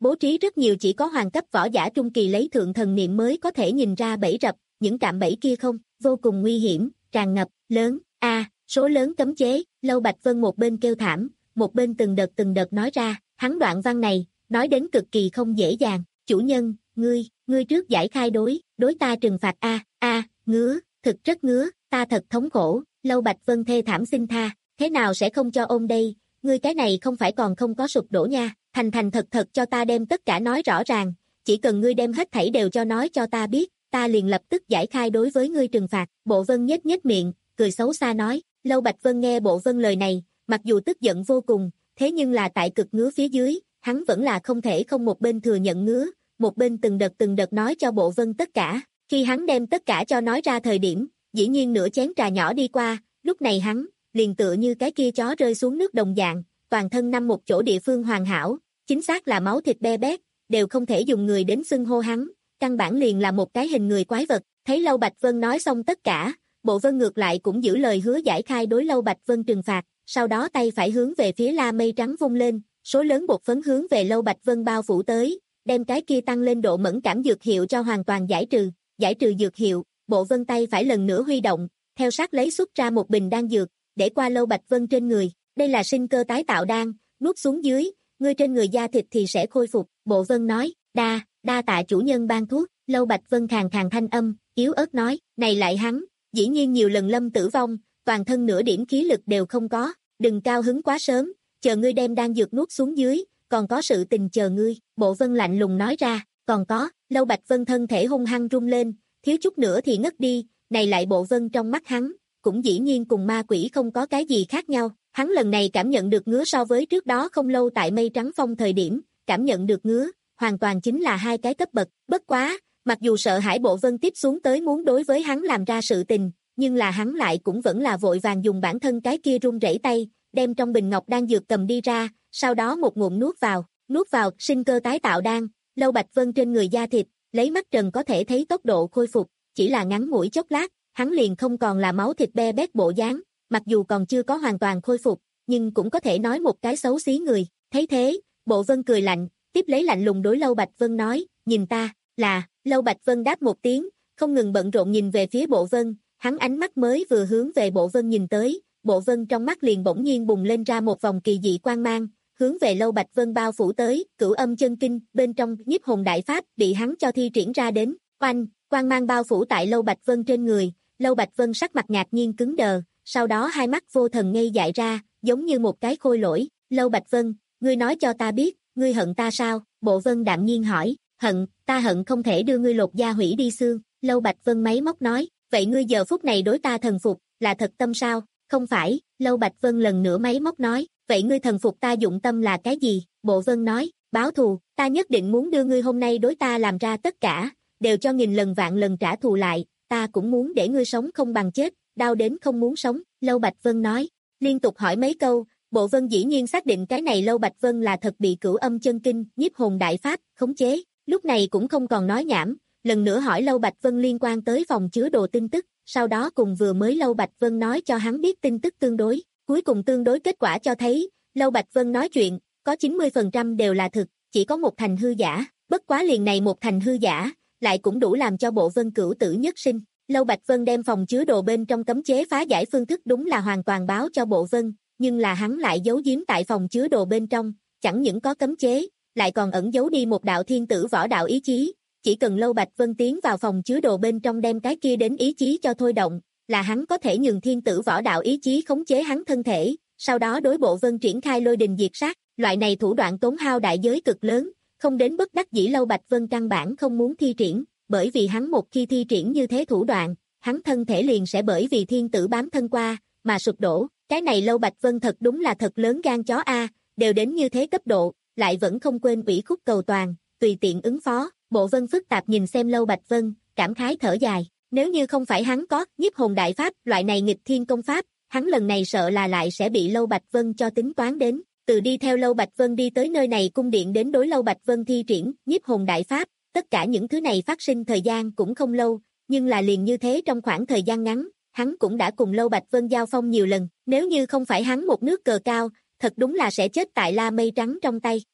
bố trí rất nhiều chỉ có hoàng cấp võ giả trung kỳ lấy thượng thần niệm mới có thể nhìn ra bẫy rập, những cạm bẫy kia không, vô cùng nguy hiểm, tràn ngập, lớn, a, số lớn cấm chế, Lâu Bạch Vân một bên kêu thảm, một bên từng đợt từng đợt nói ra, hắn đoạn văn này, nói đến cực kỳ không dễ dàng, chủ nhân, ngươi, ngươi trước giải khai đối, đối ta trừng phạt a, a, ngứa, thực rất ngứa, ta thật thống khổ, Lâu Bạch Vân thê thảm xin tha, thế nào sẽ không cho ôm đây, ngươi cái này không phải còn không có sụp đổ nha, thành thành thật thật cho ta đem tất cả nói rõ ràng, chỉ cần ngươi đem hết thảy đều cho nói cho ta biết, ta liền lập tức giải khai đối với ngươi trừng phạt, Bộ Vân nhếch nhếch miệng, cười xấu xa nói, Lâu Bạch Vân nghe Bộ Vân lời này, mặc dù tức giận vô cùng, thế nhưng là tại cực ngứa phía dưới, hắn vẫn là không thể không một bên thừa nhận ngứa, một bên từng đợt từng đợt nói cho Bộ Vân tất cả, khi hắn đem tất cả cho nói ra thời điểm, dĩ nhiên nửa chén trà nhỏ đi qua, lúc này hắn, liền tựa như cái kia chó rơi xuống nước đồng dạng, toàn thân nằm một chỗ địa phương hoàn hảo, chính xác là máu thịt be bét, đều không thể dùng người đến xưng hô hắn, căn bản liền là một cái hình người quái vật, thấy Lâu Bạch Vân nói xong tất cả, Bộ Vân ngược lại cũng giữ lời hứa giải khai đối Lâu Bạch Vân trừng phạt, sau đó tay phải hướng về phía La Mây Trắng vung lên, số lớn bột phấn hướng về Lâu Bạch Vân bao phủ tới, đem cái kia tăng lên độ mẫn cảm dược hiệu cho hoàn toàn giải trừ, giải trừ dược hiệu, Bộ Vân tay phải lần nữa huy động, theo sát lấy xuất ra một bình đan dược, để qua Lâu Bạch Vân trên người, đây là sinh cơ tái tạo đan, nuốt xuống dưới, ngươi trên người da thịt thì sẽ khôi phục, Bộ Vân nói, đa, đa tạ chủ nhân ban thuốc, Lâu Bạch Vân khàn khàn thanh âm, yếu ớt nói, này lại hắn, dĩ nhiên nhiều lần lâm tử vong, toàn thân nửa điểm khí lực đều không có, đừng cao hứng quá sớm, chờ ngươi đem đan dược nuốt xuống dưới, còn có sự tình chờ ngươi, Bộ Vân lạnh lùng nói ra, còn có, Lâu Bạch Vân thân thể hung hăng rung lên, thiếu chút nữa thì ngất đi, này lại Bộ Vân trong mắt hắn, cũng dĩ nhiên cùng ma quỷ không có cái gì khác nhau, hắn lần này cảm nhận được ngứa so với trước đó không lâu tại Mây Trắng Phong thời điểm, cảm nhận được ngứa, hoàn toàn chính là hai cái cấp bậc, bất quá, mặc dù sợ hãi Bộ Vân tiếp xuống tới muốn đối với hắn làm ra sự tình, nhưng là hắn lại cũng vẫn là vội vàng dùng bản thân cái kia run rẩy tay, đem trong bình ngọc đan dược cầm đi ra, sau đó một ngụm nuốt vào, nuốt vào, sinh cơ tái tạo đan, Lâu Bạch Vân trên người da thịt, lấy mắt trần có thể thấy tốc độ khôi phục, chỉ là ngắn ngủi chốc lát, hắn liền không còn là máu thịt be bét bộ dáng, mặc dù còn chưa có hoàn toàn khôi phục, nhưng cũng có thể nói một cái xấu xí người, thấy thế, Bộ Vân cười lạnh, tiếp lấy lạnh lùng đối Lâu Bạch Vân nói, nhìn ta, là, Lâu Bạch Vân đáp một tiếng, không ngừng bận rộn nhìn về phía Bộ Vân, hắn ánh mắt mới vừa hướng về Bộ Vân nhìn tới, Bộ Vân trong mắt liền bỗng nhiên bùng lên ra một vòng kỳ dị quang mang, hướng về Lâu Bạch Vân bao phủ tới, Cửu Âm Chân Kinh, bên trong Nhiếp Hồn Đại Pháp bị hắn cho thi triển ra đến, oanh, quang mang bao phủ tại Lâu Bạch Vân trên người, Lâu Bạch Vân sắc mặt ngạc nhiên cứng đờ, sau đó hai mắt vô thần ngây dại ra, giống như một cái khôi lỗi, Lâu Bạch Vân, ngươi nói cho ta biết, ngươi hận ta sao? Bộ Vân đạm nhiên hỏi, hận, ta hận không thể đưa ngươi lột da hủy đi xương, Lâu Bạch Vân máy móc nói, vậy ngươi giờ phút này đối ta thần phục, là thật tâm sao? Không phải, Lâu Bạch Vân lần nữa máy móc nói, vậy ngươi thần phục ta dụng tâm là cái gì? Bộ Vân nói, báo thù, ta nhất định muốn đưa ngươi hôm nay đối ta làm ra tất cả, đều cho nghìn lần vạn lần trả thù lại, ta cũng muốn để ngươi sống không bằng chết, đau đến không muốn sống, Lâu Bạch Vân nói, liên tục hỏi mấy câu, Bộ Vân dĩ nhiên xác định cái này Lâu Bạch Vân là thật bị Cửu Âm Chân Kinh, Nhiếp Hồn Đại Pháp, khống chế, lúc này cũng không còn nói nhảm, lần nữa hỏi Lâu Bạch Vân liên quan tới phòng chứa đồ tin tức, sau đó cùng vừa mới Lâu Bạch Vân nói cho hắn biết tin tức tương đối, cuối cùng tương đối kết quả cho thấy, Lâu Bạch Vân nói chuyện, có chín mươi phần trăm đều là thực, chỉ có một thành hư giả, bất quá liền này một thành hư giả, lại cũng đủ làm cho Bộ Vân cửu tử nhất sinh. Lâu Bạch Vân đem phòng chứa đồ bên trong cấm chế phá giải phương thức đúng là hoàn toàn báo cho Bộ Vân, nhưng là hắn lại giấu giếm tại phòng chứa đồ bên trong, chẳng những có cấm chế, lại còn ẩn giấu đi một đạo thiên tử võ đạo ý chí, chỉ cần Lâu Bạch Vân tiến vào phòng chứa đồ bên trong đem cái kia đến ý chí cho thôi động, là hắn có thể nhường thiên tử võ đạo ý chí khống chế hắn thân thể, sau đó đối Bộ Vân triển khai lôi đình diệt sát, loại này thủ đoạn tốn hao đại giới cực lớn, không đến bất đắc dĩ Lâu Bạch Vân căn bản không muốn thi triển, bởi vì hắn một khi thi triển như thế thủ đoạn, hắn thân thể liền sẽ bởi vì thiên tử bám thân qua, mà sụp đổ, cái này Lâu Bạch Vân thật đúng là thật lớn gan chó a, đều đến như thế cấp độ, lại vẫn không quên ủy khúc cầu toàn, tùy tiện ứng phó, Bộ Vân phức tạp nhìn xem Lâu Bạch Vân, cảm khái thở dài, nếu như không phải hắn có Nhiếp Hồn Đại Pháp, loại này nghịch thiên công pháp, hắn lần này sợ là lại sẽ bị Lâu Bạch Vân cho tính toán đến, từ đi theo Lâu Bạch Vân đi tới nơi này cung điện đến đối Lâu Bạch Vân thi triển Nhiếp Hồn Đại Pháp, tất cả những thứ này phát sinh thời gian cũng không lâu, nhưng là liền như thế trong khoảng thời gian ngắn, hắn cũng đã cùng Lâu Bạch Vân giao phong nhiều lần, nếu như không phải hắn một nước cờ cao, thật đúng là sẽ chết tại La Mây Trắng trong tay.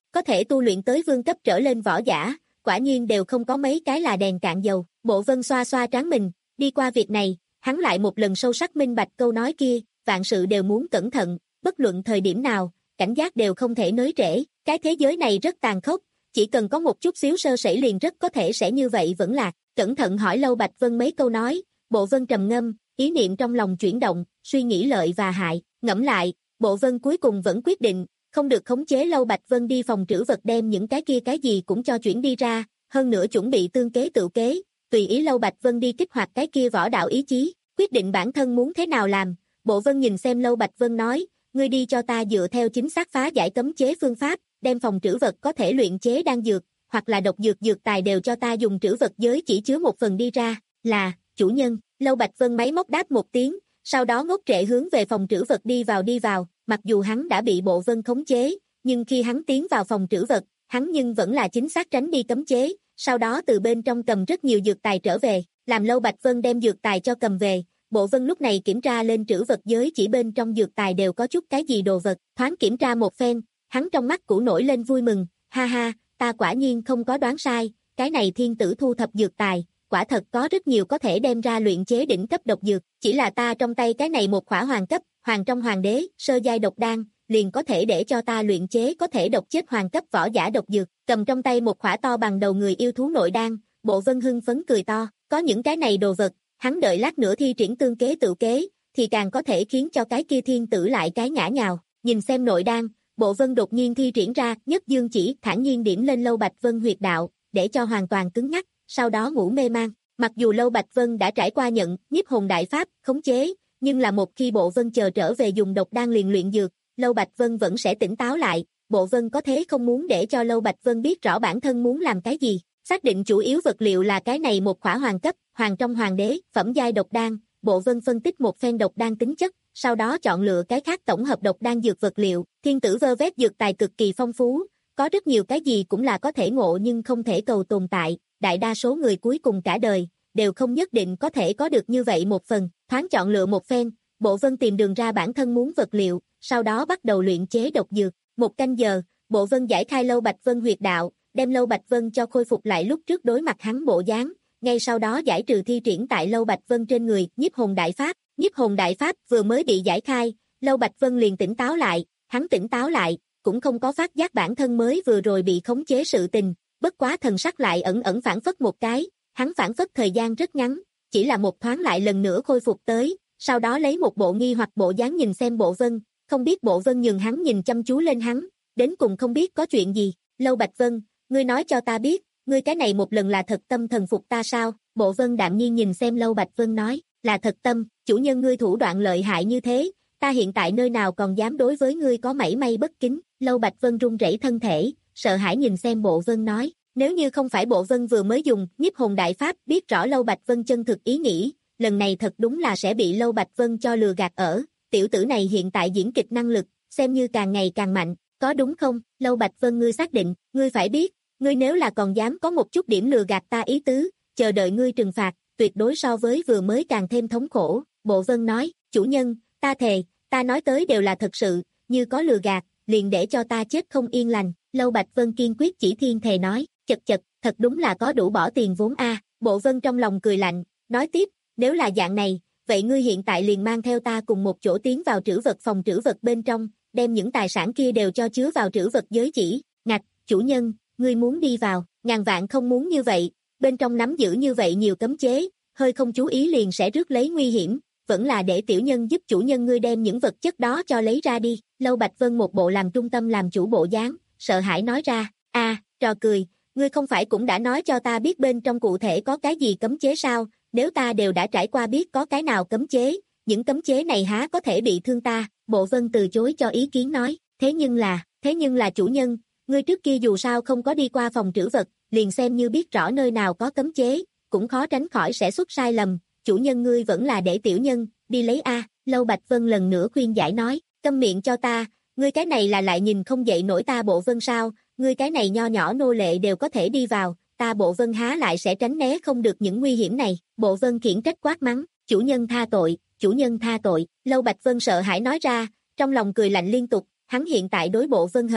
có thể tu luyện tới vương cấp trở lên võ giả, quả nhiên đều không có mấy cái là đèn cạn dầu. Bộ Vân xoa xoa trán mình, đi qua việc này, hắn lại một lần sâu sắc minh bạch câu nói kia, vạn sự đều muốn cẩn thận, bất luận thời điểm nào, cảnh giác đều không thể nới trễ, cái thế giới này rất tàn khốc, chỉ cần có một chút xíu sơ sẩy liền rất có thể sẽ như vậy vẫn lạc. Cẩn thận hỏi Lâu Bạch Vân mấy câu nói, Bộ Vân trầm ngâm, ý niệm trong lòng chuyển động, suy nghĩ lợi và hại, ngẫm lại, Bộ Vân cuối cùng vẫn quyết định, không được khống chế Lâu Bạch Vân đi phòng trữ vật đem những cái kia cái gì cũng cho chuyển đi ra, hơn nữa chuẩn bị tương kế tự kế, tùy ý Lâu Bạch Vân đi kích hoạt cái kia võ đạo ý chí, quyết định bản thân muốn thế nào làm. Bộ Vân nhìn xem Lâu Bạch Vân nói, ngươi đi cho ta dựa theo chính xác phá giải cấm chế phương pháp, đem phòng trữ vật có thể luyện chế đan dược, hoặc là độc dược dược tài đều cho ta dùng trữ vật giới chỉ chứa một phần đi ra, là, chủ nhân. Lâu Bạch Vân máy móc đáp một tiếng, sau đó ngốc trệ hướng về phòng trữ vật đi vào đi vào, mặc dù hắn đã bị Bộ Vân khống chế, nhưng khi hắn tiến vào phòng trữ vật, hắn nhưng vẫn là chính xác tránh đi cấm chế, sau đó từ bên trong cầm rất nhiều dược tài trở về, làm Lâu Bạch Vân đem dược tài cho cầm về. Bộ Vân lúc này kiểm tra lên trữ vật giới chỉ bên trong dược tài đều có chút cái gì đồ vật, thoáng kiểm tra một phen, hắn trong mắt cũ nổi lên vui mừng, ha ha, ta quả nhiên không có đoán sai, cái này thiên tử thu thập dược tài, quả thật có rất nhiều có thể đem ra luyện chế đỉnh cấp độc dược, chỉ là ta trong tay cái này một khỏa hoàng cấp, hoàng trong hoàng đế, sơ giai độc đan, liền có thể để cho ta luyện chế có thể độc chết hoàng cấp võ giả độc dược, cầm trong tay một khỏa to bằng đầu người yêu thú nội đan, Bộ Vân hưng phấn cười to, có những cái này đồ vật, hắn đợi lát nữa thi triển tương kế tự kế, thì càng có thể khiến cho cái kia thiên tử lại cái ngã nhào, nhìn xem nội đan, Bộ Vân đột nhiên thi triển ra, nhất dương chỉ, thản nhiên điểm lên Lâu Bạch Vân huyệt đạo, để cho hoàn toàn cứng ngắc, sau đó ngủ mê man. Mặc dù Lâu Bạch Vân đã trải qua nhận nhiếp hồn đại pháp khống chế, nhưng là một khi Bộ Vân chờ trở về dùng độc đan liền luyện dược, Lâu Bạch Vân vẫn sẽ tỉnh táo lại. Bộ Vân có thế không muốn để cho Lâu Bạch Vân biết rõ bản thân muốn làm cái gì. Xác định chủ yếu vật liệu là cái này một khỏa hoàng cấp, hoàng trong hoàng đế, phẩm giai độc đan, Bộ Vân phân tích một phen độc đan tính chất, sau đó chọn lựa cái khác tổng hợp độc đan dược vật liệu. Thiên tử vơ vét dược tài cực kỳ phong phú, có rất nhiều cái gì cũng là có thể ngộ nhưng không thể cầu tồn tại, đại đa số người cuối cùng cả đời đều không nhất định có thể có được như vậy một phần. Thoáng chọn lựa một phen, Bộ Vân tìm đường ra bản thân muốn vật liệu, sau đó bắt đầu luyện chế độc dược. Một canh giờ, Bộ Vân giải khai Lâu Bạch Vân huyệt đạo, đem Lâu Bạch Vân cho khôi phục lại lúc trước đối mặt hắn bộ dáng, ngay sau đó giải trừ thi triển tại Lâu Bạch Vân trên người nhiếp hồn đại pháp. Nhiếp hồn đại pháp vừa mới bị giải khai, Lâu Bạch Vân liền tỉnh táo lại, hắn tỉnh táo lại, cũng không có phát giác bản thân mới vừa rồi bị khống chế sự tình, bất quá thần sắc lại ẩn ẩn phản phất một cái, hắn phản phất thời gian rất ngắn, chỉ là một thoáng lại lần nữa khôi phục tới, sau đó lấy một bộ nghi hoặc bộ dáng nhìn xem Bộ Vân, không biết Bộ Vân nhường hắn nhìn chăm chú lên hắn, đến cùng không biết có chuyện gì. Lâu Bạch Vân, ngươi nói cho ta biết, ngươi cái này một lần là thật tâm thần phục ta sao? Bộ Vân đạm nhiên nhìn xem Lâu Bạch Vân nói, là thật tâm, chủ nhân ngươi thủ đoạn lợi hại như thế, ta hiện tại nơi nào còn dám đối với ngươi có mảy may bất kính. Lâu Bạch Vân run rẩy thân thể, sợ hãi nhìn xem Bộ Vân nói, nếu như không phải Bộ Vân vừa mới dùng nhiếp hồn đại pháp biết rõ Lâu Bạch Vân chân thực ý nghĩ, lần này thật đúng là sẽ bị Lâu Bạch Vân cho lừa gạt ở. Tiểu tử này hiện tại diễn kịch năng lực, xem như càng ngày càng mạnh, có đúng không? Lâu Bạch Vân, ngươi xác định, ngươi phải biết, ngươi nếu là còn dám có một chút điểm lừa gạt ta ý tứ, chờ đợi ngươi trừng phạt, tuyệt đối so với vừa mới càng thêm thống khổ. Bộ Vân nói, chủ nhân, ta thề, ta nói tới đều là thật sự, như có lừa gạt, liền để cho ta chết không yên lành. Lâu Bạch Vân kiên quyết chỉ thiên thề nói, chật chật, thật đúng là có đủ bỏ tiền vốn a. Bộ Vân trong lòng cười lạnh, nói tiếp, nếu là dạng này, vậy ngươi hiện tại liền mang theo ta cùng một chỗ tiến vào trữ vật phòng trữ vật bên trong, đem những tài sản kia đều cho chứa vào trữ vật giới chỉ. Ngạch, chủ nhân, ngươi muốn đi vào, ngàn vạn không muốn như vậy, bên trong nắm giữ như vậy nhiều cấm chế, hơi không chú ý liền sẽ rước lấy nguy hiểm, vẫn là để tiểu nhân giúp chủ nhân ngươi đem những vật chất đó cho lấy ra đi. Lâu Bạch Vân một bộ làm trung tâm làm chủ bộ dáng, sợ hãi nói ra, a, trò cười, ngươi không phải cũng đã nói cho ta biết bên trong cụ thể có cái gì cấm chế sao, nếu ta đều đã trải qua biết có cái nào cấm chế, những cấm chế này há có thể bị thương ta. Bộ Vân từ chối cho ý kiến nói, thế nhưng là, thế nhưng là chủ nhân, ngươi trước kia dù sao không có đi qua phòng trữ vật, liền xem như biết rõ nơi nào có cấm chế, cũng khó tránh khỏi sẽ xuất sai lầm, chủ nhân ngươi vẫn là để tiểu nhân đi lấy a. Lâu Bạch Vân lần nữa khuyên giải nói, câm miệng cho ta, ngươi cái này là lại nhìn không dậy nổi ta Bộ Vân sao, ngươi cái này nho nhỏ nô lệ đều có thể đi vào, ta Bộ Vân há lại sẽ tránh né không được những nguy hiểm này. Bộ Vân khiển trách quát mắng, chủ nhân tha tội, chủ nhân tha tội. Lâu Bạch Vân sợ hãi nói ra, trong lòng cười lạnh liên tục, hắn hiện tại đối Bộ Vân hận,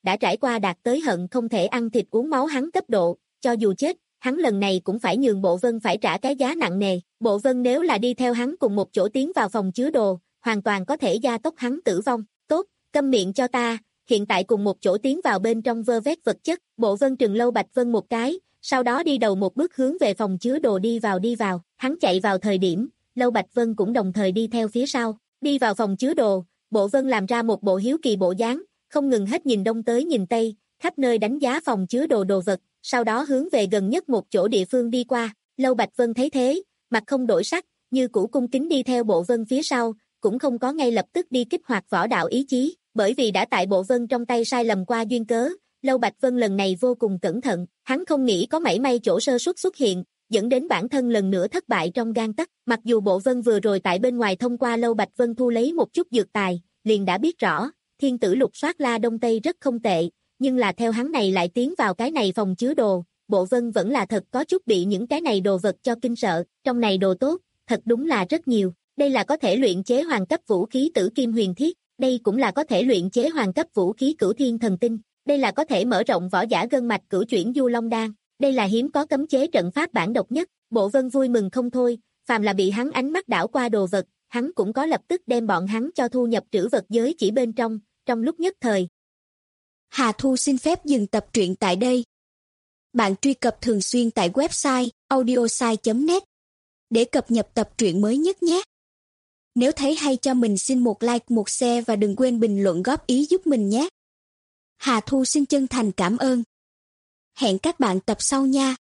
đã trải qua đạt tới hận không thể ăn thịt uống máu hắn cấp độ, cho dù chết, hắn lần này cũng phải nhường Bộ Vân phải trả cái giá nặng nề. Bộ Vân nếu là đi theo hắn cùng một chỗ tiến vào phòng chứa đồ, hoàn toàn có thể gia tốc hắn tử vong. Tốt, câm miệng cho ta, hiện tại cùng một chỗ tiến vào bên trong vơ vét vật chất. Bộ Vân trừng Lâu Bạch Vân một cái, sau đó đi đầu một bước hướng về phòng chứa đồ đi vào đi vào. Hắn chạy vào thời điểm, Lâu Bạch Vân cũng đồng thời đi theo phía sau. Đi vào phòng chứa đồ, Bộ Vân làm ra một bộ hiếu kỳ bộ dáng, không ngừng hết nhìn đông tới nhìn tây, khắp nơi đánh giá phòng chứa đồ đồ vật, sau đó hướng về gần nhất một chỗ địa phương đi qua. Lâu Bạch Vân thấy thế, mặt không đổi sắc, như cũ cung kính đi theo Bộ Vân phía sau, cũng không có ngay lập tức đi kích hoạt võ đạo ý chí, bởi vì đã tại Bộ Vân trong tay sai lầm qua duyên cớ, Lâu Bạch Vân lần này vô cùng cẩn thận, hắn không nghĩ có mảy may chỗ sơ suất xuất hiện, dẫn đến bản thân lần nữa thất bại trong gang tấc. Mặc dù Bộ Vân vừa rồi tại bên ngoài thông qua Lâu Bạch Vân thu lấy một chút dược tài, liền đã biết rõ, thiên tử lục soát La Đông Tây rất không tệ, nhưng là theo hắn này lại tiến vào cái này phòng chứa đồ, Bộ Vân vẫn là thật có chút bị những cái này đồ vật cho kinh sợ, trong này đồ tốt, thật đúng là rất nhiều. Đây là có thể luyện chế hoàng cấp vũ khí Tử Kim Huyền Thiết, đây cũng là có thể luyện chế hoàng cấp vũ khí Cửu Thiên Thần Tinh, đây là có thể mở rộng võ giả gân mạch cửu chuyển Du Long Đan, đây là hiếm có cấm chế trận pháp bản độc nhất. Bộ Vân vui mừng không thôi, phàm là bị hắn ánh mắt đảo qua đồ vật, hắn cũng có lập tức đem bọn hắn cho thu nhập trữ vật giới chỉ bên trong, trong lúc nhất thời. Hà Thu xin phép dừng tập truyện tại đây. Bạn truy cập thường xuyên tại website audiosai chấm net để cập nhật tập truyện mới nhất nhé. Nếu thấy hay cho mình xin một like, một share và đừng quên bình luận góp ý giúp mình nhé. Hà Thu xin chân thành cảm ơn. Hẹn các bạn tập sau nha.